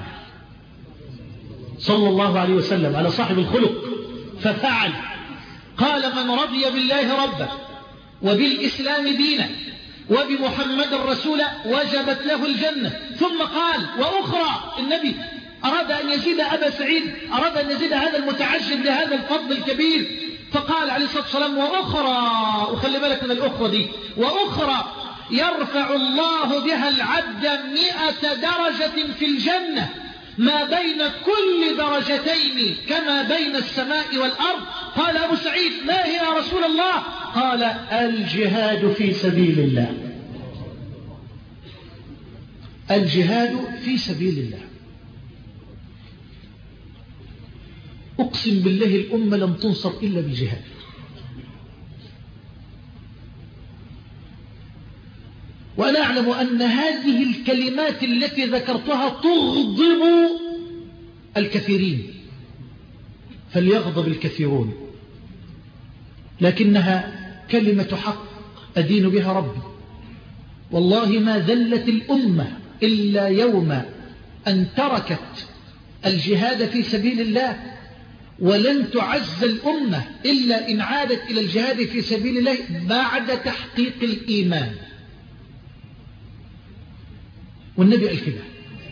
صلى الله عليه وسلم على صاحب الخلق، ففعل. قال من رضي بالله ربا وبالإسلام دينا وبمحمد رسولا وجبت له الجنة. ثم قال وأخرى، النبي أراد أن يزيد أبا سعيد، أراد أن يزيد هذا المتعجب لهذا الفضل الكبير، فقال عليه الصلاة والسلام وأخرى، وخلي بالك من الأخرى دي، وأخرى يرفع الله بها العبد مئة درجة في الجنة ما بين كل درجتين كما بين السماء والأرض. قال أبو سعيد ما هي يا رسول الله؟ قال الجهاد في سبيل الله، الجهاد في سبيل الله. أقسم بالله الأمة لم تنصر إلا بالجهاد. وأنا أعلم أن هذه الكلمات التي ذكرتها تغضب الكثيرين فليغضب الكثيرون، لكنها كلمة حق أدين بها ربي، والله ما ذلت الأمة إلا يوم أن تركت الجهاد في سبيل الله، ولن تعز الأمة إلا إن عادت إلى الجهاد في سبيل الله بعد تحقيق الإيمان. والنبي قال كده،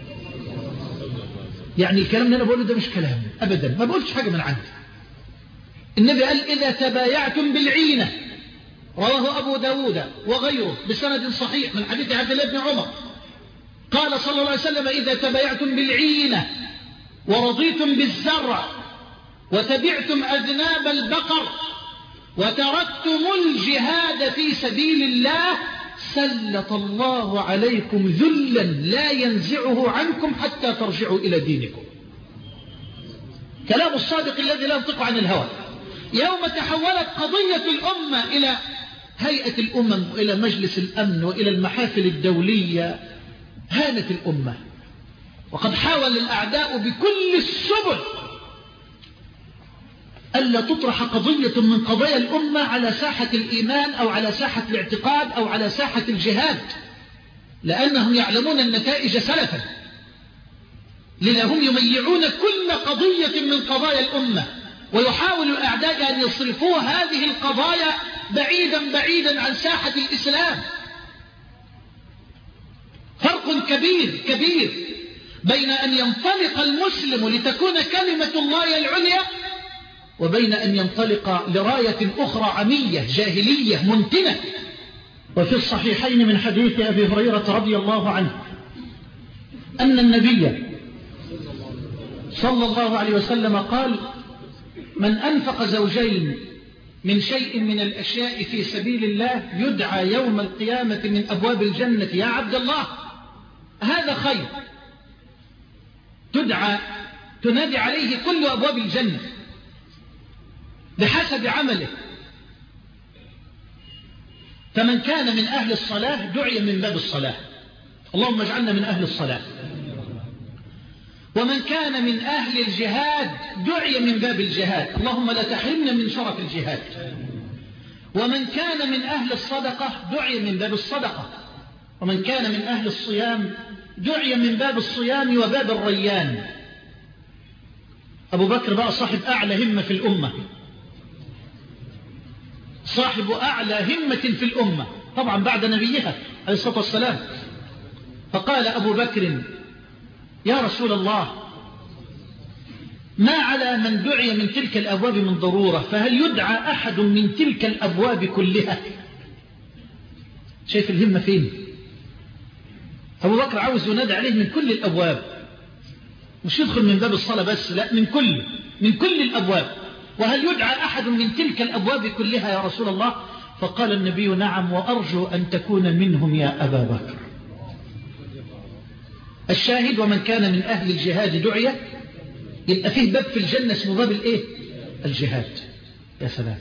يعني الكلام اللي أنا بقوله ده مش كلام أبدا، ما بقولش حاجة من عندي. النبي قال إذا تبايعتم بالعينة، رواه أبو داود وغيره بسند صحيح من حديث عبد الله بن عمر، قال صلى الله عليه وسلم إذا تبايعتم بالعينة ورضيتم بالزرع وتبعتم أذناب البقر وتركتم الجهاد في سبيل الله سلط الله عليكم ذلا لا ينزعه عنكم حتى ترجعوا إلى دينكم. كلام الصادق الذي لا ينطق عن الهوى. يوم تحولت قضية الأمة إلى هيئة الأمم وإلى مجلس الأمن وإلى المحافل الدولية هانت الأمة، وقد حاول الأعداء بكل السبل ألا تطرح قضية من قضايا الأمة على ساحة الإيمان أو على ساحة الاعتقاد أو على ساحة الجهاد، لأنهم يعلمون النتائج سلفا، لذا هم يميعون كل قضية من قضايا الأمة، ويحاول الأعداء أن يصرفوا هذه القضايا بعيدا بعيدا عن ساحة الإسلام. فرق كبير كبير بين أن ينطلق المسلم لتكون كلمة الله العليا وبين أن ينطلق لراية أخرى عمية جاهلية منتنة. وفي الصحيحين من حديث أبي هريرة رضي الله عنه أن النبي صلى الله عليه وسلم قال من أنفق زوجين من شيء من الأشياء في سبيل الله يدعى يوم القيامة من أبواب الجنة يا عبد الله هذا خير، تدعى تنادي عليه كل أبواب الجنة بحسب عمله. فمن كان من أهل الصلاة دعي من باب الصلاة، اللهم اجعلنا من أهل الصلاة. ومن كان من أهل الجهاد دعي من باب الجهاد، اللهم لا تحرمنا من شرف الجهاد. ومن كان من أهل الصدقة دعي من باب الصدقة. ومن كان من أهل الصيام دعي من باب الصيام وباب الريان. أبو بكر بقى صاحب أعلى همة في الأمة، صاحب أعلى همة في الأمة طبعا بعد نبيها عليه الصلاة والسلام. فقال أبو بكر يا رسول الله ما على من دعي من تلك الأبواب من ضرورة، فهل يدعى أحد من تلك الأبواب كلها؟ شايف الهمة فين؟ أبو بكر عاوز ينادى عليه من كل الأبواب، مش يدخل من باب الصلاة بس، لا من كل من كل الأبواب. وهل يدعى أحد من تلك الأبواب كلها يا رسول الله؟ فقال النبي نعم وأرجو أن تكون منهم يا أبا بكر. الشاهد ومن كان من أهل الجهاد دعية، يبقى فيه باب في الجنة اسمه باب الإيه؟ الجهاد. يا سلام.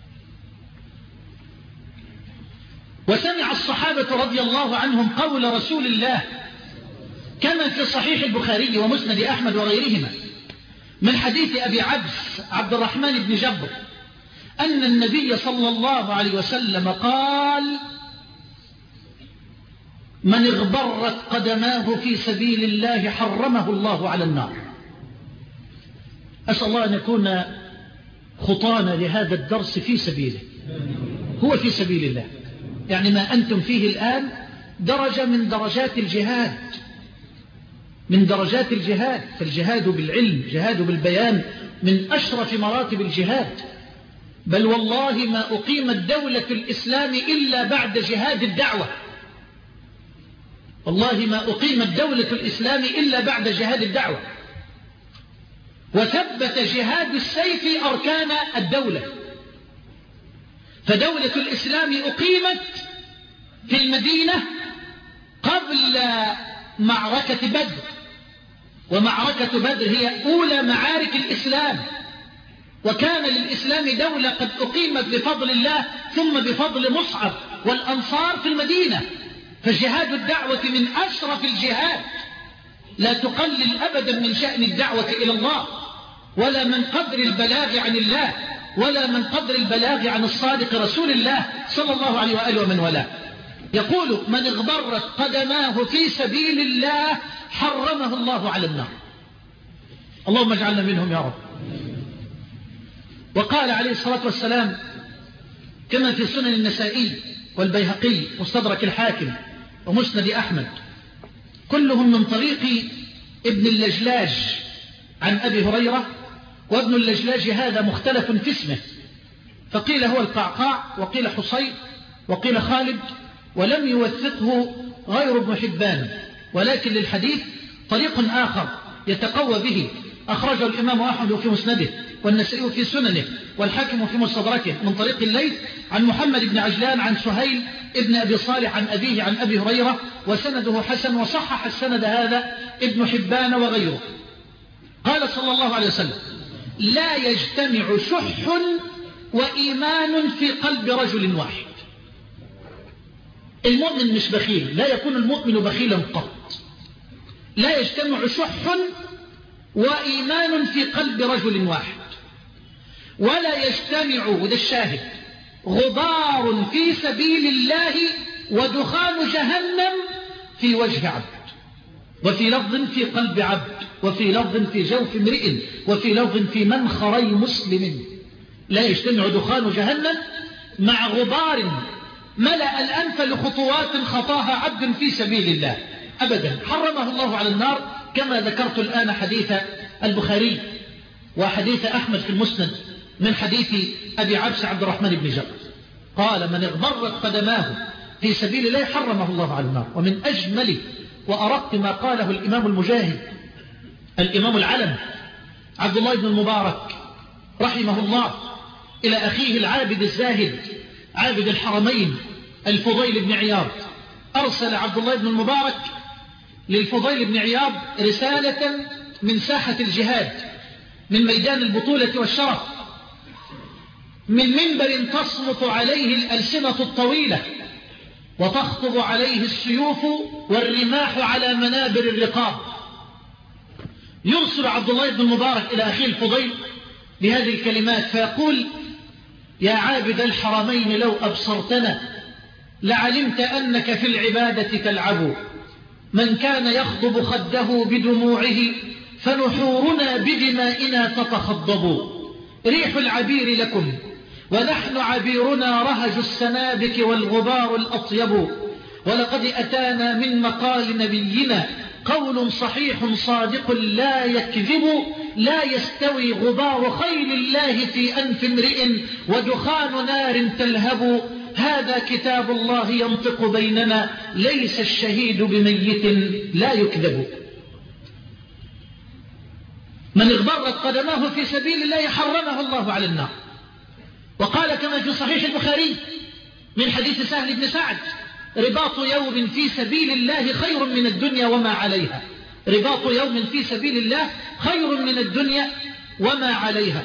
وسمع الصحابة رضي الله عنهم قول رسول الله كما في صحيح البخاري ومسند أحمد وغيرهما من حديث أبي عبس عبد الرحمن بن جبر أن النبي صلى الله عليه وسلم قال من اغبرت قدماه في سبيل الله حرمه الله على النار. أسأل الله أن يكون خطانا لهذا الدرس في سبيله، هو في سبيل الله. يعني ما أنتم فيه الآن درجة من درجات الجهاد، من درجات الجهاد. فالجهاد بالعلم، جهاد بالبيان، من أشرف مراتب الجهاد. بل والله ما أقيمت دولة الإسلام إلا بعد جهاد الدعوة، والله ما أقيمت دولة الإسلام إلا بعد جهاد الدعوة. وثبت جهاد السيف أركان الدولة. فدولة الإسلام أقيمت في المدينة قبل معركة بدر، ومعركة بدر هي أولى معارك الإسلام، وكان للإسلام دولة قد أقيمت بفضل الله ثم بفضل مصعب والأنصار في المدينة. فجهاد الدعوة من أشرف الجهاد، لا تقلل أبدا من شأن الدعوة إلى الله، ولا من قدر البلاغ عن الله، ولا من قدر البلاغ عن الصادق رسول الله صلى الله عليه وآله ومن والاه. يقول من اغبرت قدماه في سبيل الله حرمه الله على النار. اللهم اجعلنا منهم يا رب. وقال عليه الصلاة والسلام كما في سنن النسائي والبيهقي مستدرك الحاكم ومسند أحمد كلهم من طريق ابن اللجلاج عن أبي هريرة، وابن اللجلاج هذا مختلف في اسمه، فقيل هو القعقاع وقيل حصين وقيل خالد، ولم يوثقه غير ابن حبان، ولكن للحديث طريق آخر يتقوى به أخرجه الإمام أحمد في مسنده والنسائي في سننه والحاكم في مستدركه من طريق الليث عن محمد بن عجلان عن سهيل ابن أبي صالح عن أبيه عن أبي هريرة، وسنده حسن، وصحح السند هذا ابن حبان وغيره. قال صلى الله عليه وسلم لا يجتمع شح وإيمان في قلب رجل واحد. المؤمن مش بخيل، لا يكون المؤمن بخيلا قط. لا يجتمع شح وإيمان في قلب رجل واحد، ولا يجتمع، وده الشاهد، غبار في سبيل الله ودخان جهنم في وجه عبد، وفي لفظ في قلب عبد، وفي لفظ في جوف امرئ، وفي لفظ في منخري مسلم. لا يجتمع دخان جهنم مع غبار ملأ الأنف لخطوات خطاها عبد في سبيل الله أبدا. حرمه الله على النار كما ذكرت الآن حديث البخاري وحديث أحمد في المسند من حديث أبي عبس عبد الرحمن بن جبر قال من اغبرت قدماه في سبيل الله حرمه الله على النار. ومن أجمل وأرق ما قاله الإمام المجاهد الإمام العلم عبد الله بن المبارك رحمه الله إلى أخيه العابد الزاهد عابد الحرمين الفضيل بن عياض، أرسل عبد الله بن المبارك للفضيل بن عياض رسالة من ساحة الجهاد، من ميدان البطولة والشرف، من منبر تصمت عليه الألسنة الطويلة وتخطب عليه السيوف والرماح على منابر الرقاب. يرسل عبد الله بن المبارك إلى أخيه الفضيل بهذه الكلمات فيقول يا عابد الحرمين لو أبصرتنا لعلمت أنك في العبادة تلعب. من كان يخضب خده بدموعه فنحورنا بدمائنا تتخضب. ريح العبير لكم ونحن عبيرنا رهج السنابك والغبار الأطيب. ولقد أتانا من مقال نبينا قول صحيح صادق لا يكذب. لا يستوي غبار خيل الله في أنف امرئ ودخان نار تلهب. هذا كتاب الله ينطق بيننا ليس الشهيد بميت لا يكذب. من اغبرت قدماه في سبيل الله حرمه الله على النار. وقال كما في صحيح البخاري من حديث سهل بن سعد رباط يوم في سبيل الله خير من الدنيا وما عليها. رباط يوم في سبيل الله خير من الدنيا وما عليها.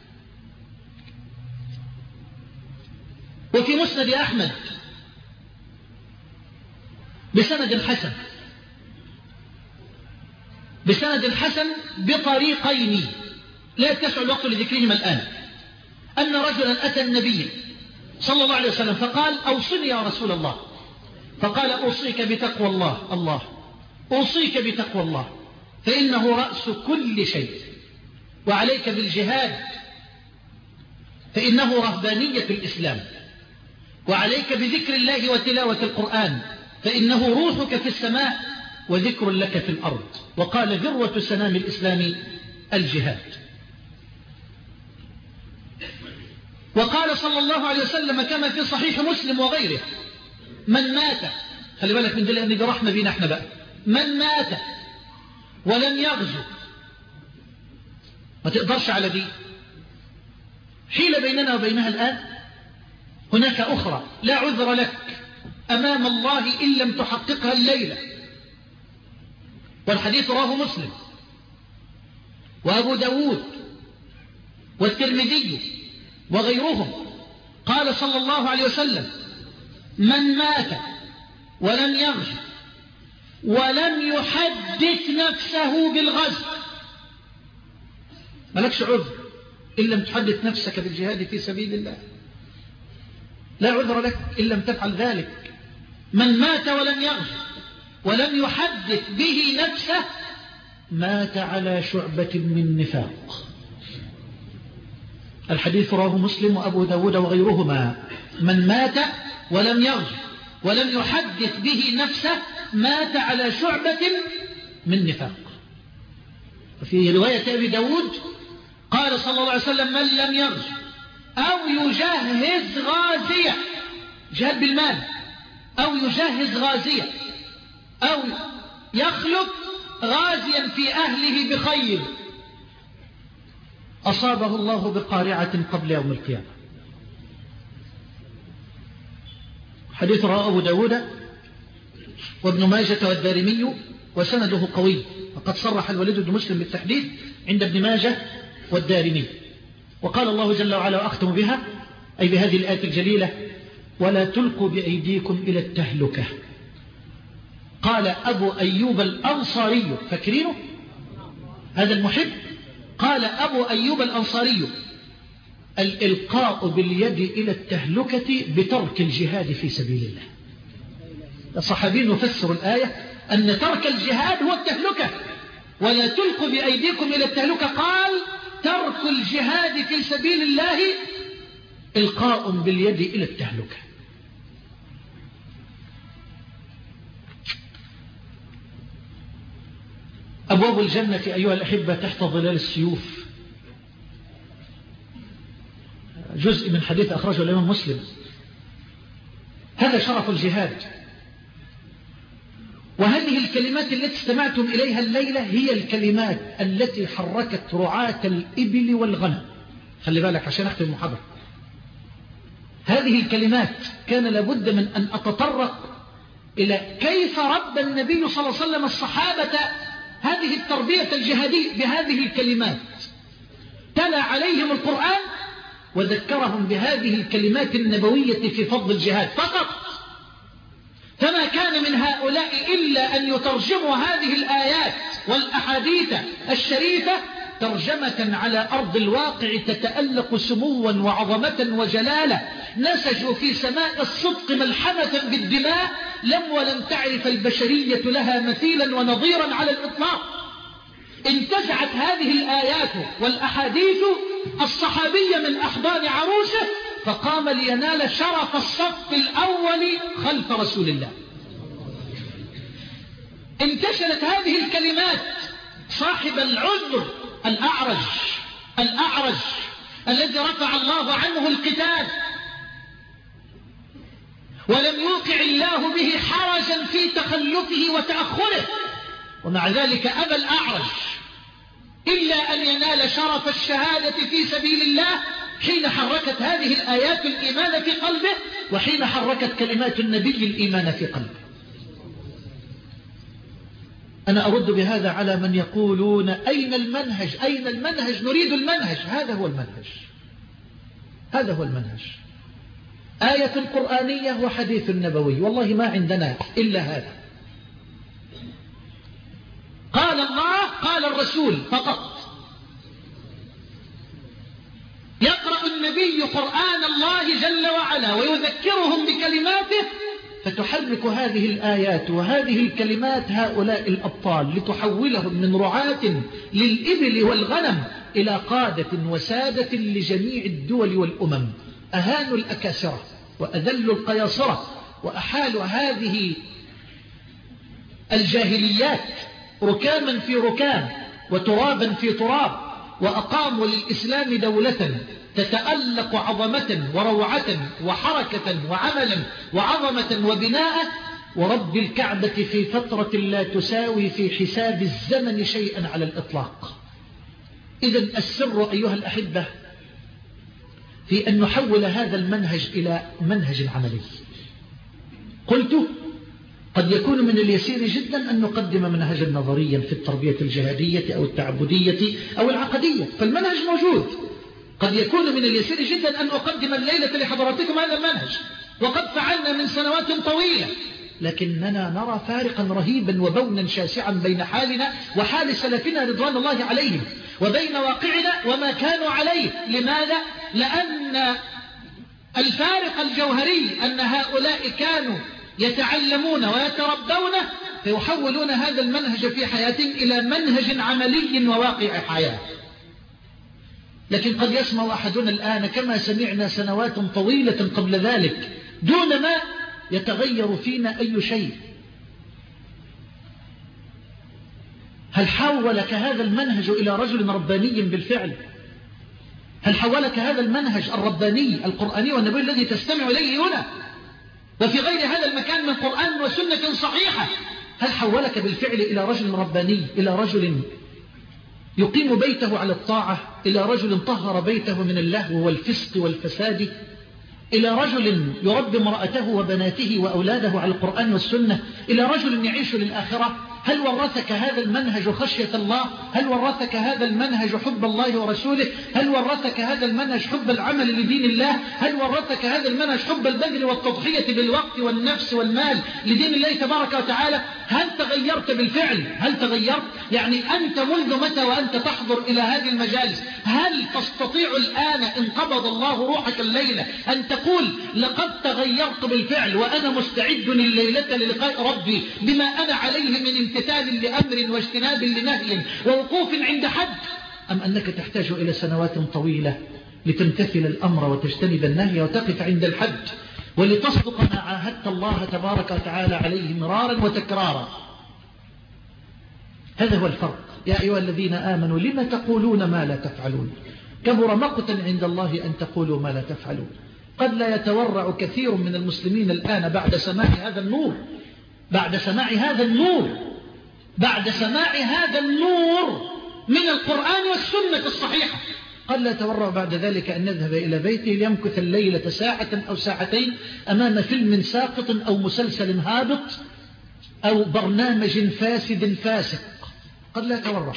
وفي مسند أحمد بسند حسن بسند حسن بطريقين لا يتسع الوقت لذكرهما الآن أن رجلا أتى النبي صلى الله عليه وسلم فقال أوصني يا رسول الله. فقال أوصيك بتقوى الله. الله أوصيك بتقوى الله فإنه رأس كل شيء، وعليك بالجهاد فإنه رهبانية الإسلام، وعليك بذكر الله وتلاوة القرآن فإنه روحك في السماء وذكر لك في الأرض. وقال ذروة سنام الإسلام الجهاد. وقال صلى الله عليه وسلم كما في صحيح مسلم وغيره من مات، خلي بالك من دليل أن دي رحمة بينا احنا بقى، من مات ولم يغزو، ما تقدرش على دي، حيل بيننا وبينها الآن. هناك أخرى لا عذر لك أمام الله إن لم تحققها الليلة. والحديث رواه مسلم وأبو داود والترمذي وغيرهم. قال صلى الله عليه وسلم من مات ولم يغزو ولم يحدث نفسه بالغزو، ملكش عذر إن لم تحدث نفسك بالجهاد في سبيل الله، لا عذر لك إن لم تفعل ذلك. من مات ولم يغزو ولم يحدث به نفسه مات على شعبة من نفاق. الحديث رواه مسلم وأبو داود وغيرهما. من مات ولم يغزو ولم يحدث به نفسه مات على شعبة من نفاق. وفي رواية أبي داود قال صلى الله عليه وسلم: من لم يغزو أو يجهز غازية، جهاد بالمال، أو يجهز غازية، أو يخلق غازيا في أهله بخير، أصابه الله بقارعة قبل يوم القيامة. حديث رواه أبو داود وابن ماجة والدارمي وسنده قوي، وقد صرح الوليد بن مسلم بالتحديث عند ابن ماجة والدارمي. وقال الله جل وعلا وأختم بها، أي بهذه الآية الجليلة: ولا تلقوا بأيديكم إلى التهلكة. قال أبو أيوب الأنصاري، فاكرينه هذا المحب؟ قال أبو أيوب الأنصاري: الإلقاء باليد إلى التهلكة بترك الجهاد في سبيل الله. الصحابي يفسر الآية أن ترك الجهاد هو التهلكة. ولا تلقوا بأيديكم إلى التهلكة، قال ترك الجهاد في سبيل الله إلقاء باليد إلى التهلكة. أبواب الجنة أيها الأحبة تحت ظلال السيوف. جزء من حديث أخرجه الإمام مسلم. هذا شرف الجهاد. وهذه الكلمات التي استمعتم إليها الليلة هي الكلمات التي حركت رعاة الإبل والغنم. خلي بالك عشان أختم المحاضرة. هذه الكلمات كان لابد من أن أتطرق إلى كيف ربى النبي صلى الله عليه وسلم الصحابة هذه التربية الجهادية بهذه الكلمات. تلا عليهم القرآن وذكرهم بهذه الكلمات النبوية في فضل الجهاد فقط. فما كان من هؤلاء إلا أن يترجموا هذه الآيات والأحاديث الشريفة ترجمة على أرض الواقع تتألق سموا وعظمة وجلالة. نسجوا في سماء الصدق ملحمة بالدماء لم ولم تعرف البشرية لها مثيلا ونظيرا على الإطلاق. انتزعت هذه الآيات والأحاديث الصحابي من أحضان عروسه فقام لينال شرف الصف الأول خلف رسول الله. انتشلت هذه الكلمات صاحب العذر الأعرج الأعرج الذي رفع الله عنه القتال ولم يوقع الله به حرجا في تخلفه وتأخره، ومع ذلك أبى الأعرج إلا أن ينال شرف الشهادة في سبيل الله حين حركت هذه الآيات الإيمان في قلبه وحين حركت كلمات النبي الإيمان في قلبه. أنا أرد بهذا على من يقولون أين المنهج أين المنهج نريد المنهج. هذا هو المنهج هذا هو المنهج آية قرآنية وحديث نبوي. والله ما عندنا إلا هذا. قال الله قال الرسول فقط. يقرأ النبي قرآن الله جل وعلا ويذكرهم بكلماته فتحرك هذه الآيات وهذه الكلمات هؤلاء الأبطال لتحولهم من رعاة للإبل والغنم إلى قادة وسادة لجميع الدول والأمم. أهانوا الأكاسرة وأذلوا القياصرة وأحالوا هذه الجاهليات ركاما في ركام وترابا في تراب، وأقاموا للإسلام دولة تتألق عظمة وروعة وحركة وعملا وعظمة وبناء، ورب الكعبة في فترة لا تساوي في حساب الزمن شيئا على الإطلاق. إذن السر أيها الأحبة في أن نحول هذا المنهج إلى منهج عملي. قلت قد يكون من اليسير جدا أن نقدم منهجا نظريا في التربية الجهادية أو التعبدية أو العقدية، فالمنهج موجود. قد يكون من اليسير جدا أن أقدم الليلة لحضراتكم هذا المنهج، وقد فعلنا من سنوات طويلة، لكننا نرى فارقا رهيبا وبونا شاسعا بين حالنا وحال سلفنا رضوان الله عليهم وبين واقعنا وما كانوا عليه. لماذا؟ لأن الفارق الجوهري أن هؤلاء كانوا يتعلمون ويتربون فيحولون هذا المنهج في حياتهم إلى منهج عملي وواقع حياة. لكن قد يسمع أحدنا الآن كما سمعنا سنوات طويلة قبل ذلك دون ما يتغير فينا أي شيء. هل حولك هذا المنهج إلى رجل رباني بالفعل؟ هل حولك هذا المنهج الرباني القرآني والنبوي الذي تستمع إليه هنا وفي غير هذا المكان من قرآن وسنة صحيحة، هل حولك بالفعل إلى رجل رباني، إلى رجل يقيم بيته على الطاعة، إلى رجل طهر بيته من اللهو والفسق والفساد، إلى رجل يربي امرأته وبناته وأولاده على القرآن والسنة، إلى رجل يعيش للآخرة؟ هل ورثك هذا المنهج خشية الله؟ هل ورثك هذا المنهج حب الله ورسوله؟ هل ورثك هذا المنهج حب العمل لدين الله؟ هل ورثك هذا المنهج حب البذل والتضحية بالوقت والنفس والمال لدين الله تبارك وتعالى؟ هل تغيرت بالفعل؟ هل تغيرت؟ يعني أنت منذ متى وأنت تحضر إلى هذه المجالس هل تستطيع الآن إن قبض الله روحك الليلة أن تقول لقد تغيرت بالفعل وأنا مستعد الليلة للقاء ربي بما أنا عليه من امتثال لأمر واجتناب لنهي ووقوف عند حد، أم أنك تحتاج إلى سنوات طويلة لتمتثل الأمر وتجتنب النهي وتقف عند الحد ولتصدق ما عاهدت الله تبارك وتعالى عليه مرارا وتكرارا؟ هذا هو الفرق. يا أيها الذين آمنوا لما تقولون ما لا تفعلون كبر مقتا عند الله أن تقولوا ما لا تفعلون. قد لا يتورع كثير من المسلمين الآن بعد سماع هذا النور بعد سماع هذا النور بعد سماع هذا النور من القرآن والسنة الصحيحة، قد لا يتورع بعد ذلك أن يذهب إلى بيته ليمكث الليلة ساعة أو ساعتين أمام فيلم ساقط أو مسلسل هابط أو برنامج فاسد فاسق. قد لا يتورع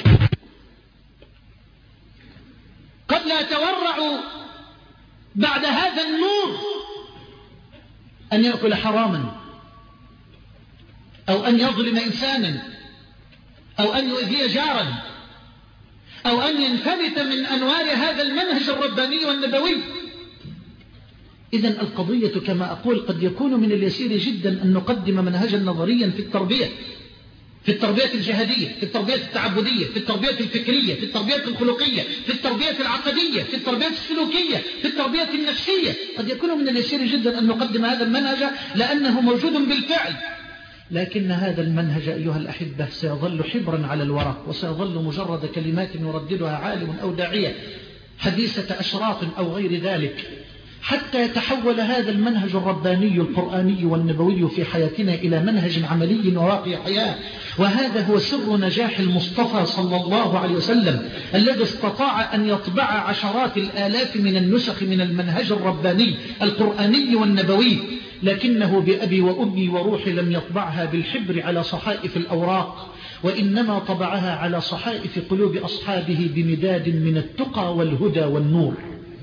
قد لا يتورع بعد هذا النور أن يأكل حراما أو أن يظلم إنسانا أو أن يؤذي جارا أو أن ينفلت من أنوار هذا المنهج الرباني والنبوي. إذن القضية كما أقول قد يكون من اليسير جدا أن نقدم منهجا نظريا في التربية في التربية الجهادية، في التربية التعبدية، في التربية الفكرية، في التربية الخلقية، في التربية العقدية، في التربية السلوكية، في التربية النفسية. قد يكون من اليسير جدا أن نقدم هذا المنهج لأنه موجود بالفعل، لكن هذا المنهج أيها الأحبة سيظل حبرا على الورق وسيظل مجرد كلمات يرددها عالم أو داعية حديثة أشراط أو غير ذلك، حتى يتحول هذا المنهج الرباني القرآني والنبوي في حياتنا إلى منهج عملي وواقع حياة. وهذا هو سر نجاح المصطفى صلى الله عليه وسلم الذي استطاع أن يطبع عشرات الآلاف من النسخ من المنهج الرباني القرآني والنبوي، لكنه بأبي وأمي وروحي لم يطبعها بالحبر على صحائف الأوراق، وإنما طبعها على صحائف قلوب أصحابه بمداد من التقى والهدى والنور.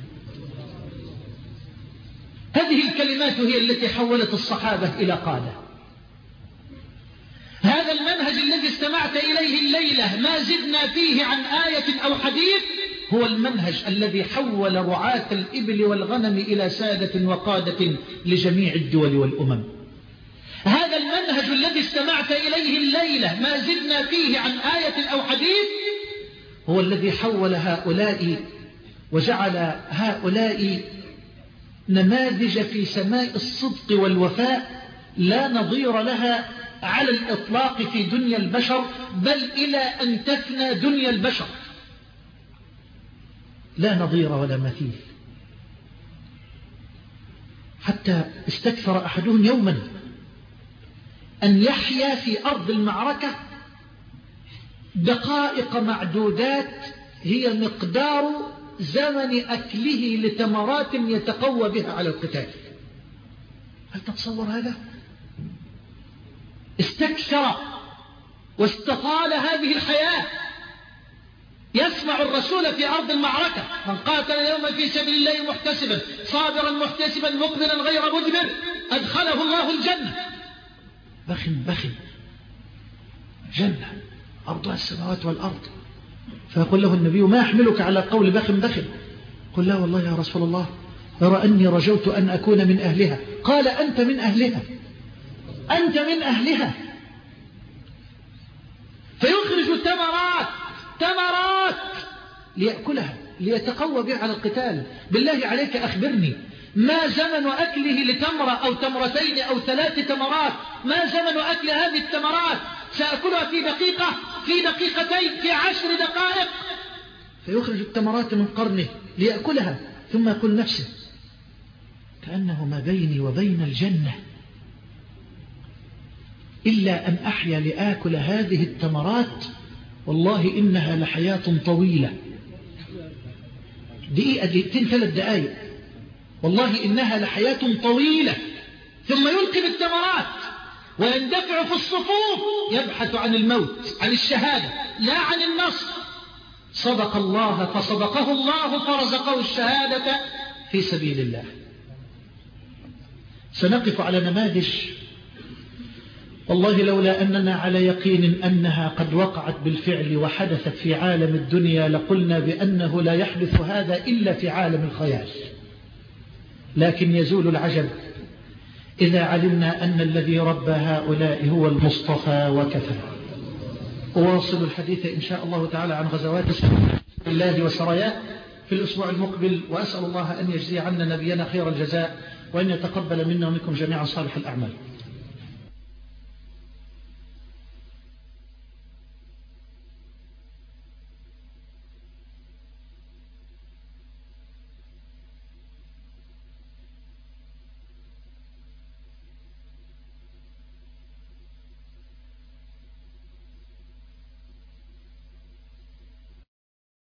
هذه الكلمات هي التي حولت الصحابة إلى قادة. هذا المنهج الذي استمعت إليه الليلة ما زدنا فيه عن آية أو حديث هو المنهج الذي حول رعاة الإبل والغنم إلى سادة وقادة لجميع الدول والأمم. هذا المنهج الذي استمعت إليه الليلة ما زدنا فيه عن آية أو حديث هو الذي حول هؤلاء وجعل هؤلاء نماذج في سماء الصدق والوفاء لا نظير لها على الإطلاق في دنيا البشر، بل إلى أن تفنى دنيا البشر لا نظير ولا مثيل. حتى استكثر أحدهم يوما أن يحيا في أرض المعركة دقائق معدودات هي مقدار زمن أكله لتمرات يتقوى بها على القتال. هل تتصور هذا؟ استكثر واستطال هذه الحياة. يسمع الرسول في أرض المعركة: من قاتل اليوم في سبيل الله محتسبا صابرا محتسبا مقبلا غير مدبر أدخله الله الجنة. بخ بخ جنة أرضها السماوات والأرض. فيقول له النبي: ما يحملك على قول بخ بخ؟ قل: لا والله يا رسول الله، يرى أني رجوت أن أكون من أهلها. قال: أنت من أهلها. أنت من أهلها. فيخرج تمرات تمرات ليأكلها ليتقوى بها على القتال. بالله عليك أخبرني، ما زمن أكله لتمرة أو تمرتين أو ثلاث تمرات؟ ما زمن أكل هذه التمرات؟ سأكلها في دقيقة، في دقيقتين، في عشر دقائق. فيخرج التمرات من قرنه ليأكلها ثم يقول نفسه كأنه ما بيني وبين الجنة إلا أن أحيا لآكل هذه التمرات، والله إنها لحياة طويلة. دقيقة دقيقتين ثلاث دقائق، والله إنها لحياة طويلة. ثم يلقي بالتمرات ويندفع في الصفوف يبحث عن الموت، عن الشهادة لا عن النصر. صدق الله فصدقه الله فرزقه الشهادة في سبيل الله. سنقف على نماذج والله لولا أننا على يقين أنها قد وقعت بالفعل وحدثت في عالم الدنيا لقلنا بأنه لا يحدث هذا إلا في عالم الخيال. لكن يزول العجب إذا علمنا أن الذي ربى هؤلاء هو المصطفى وكفى. أواصل الحديث إن شاء الله تعالى عن غزوات الله وسراياه في الأسبوع المقبل، وأسأل الله أن يجزي عنا نبينا خير الجزاء وأن يتقبل منا ومنكم جميعا صالح الأعمال.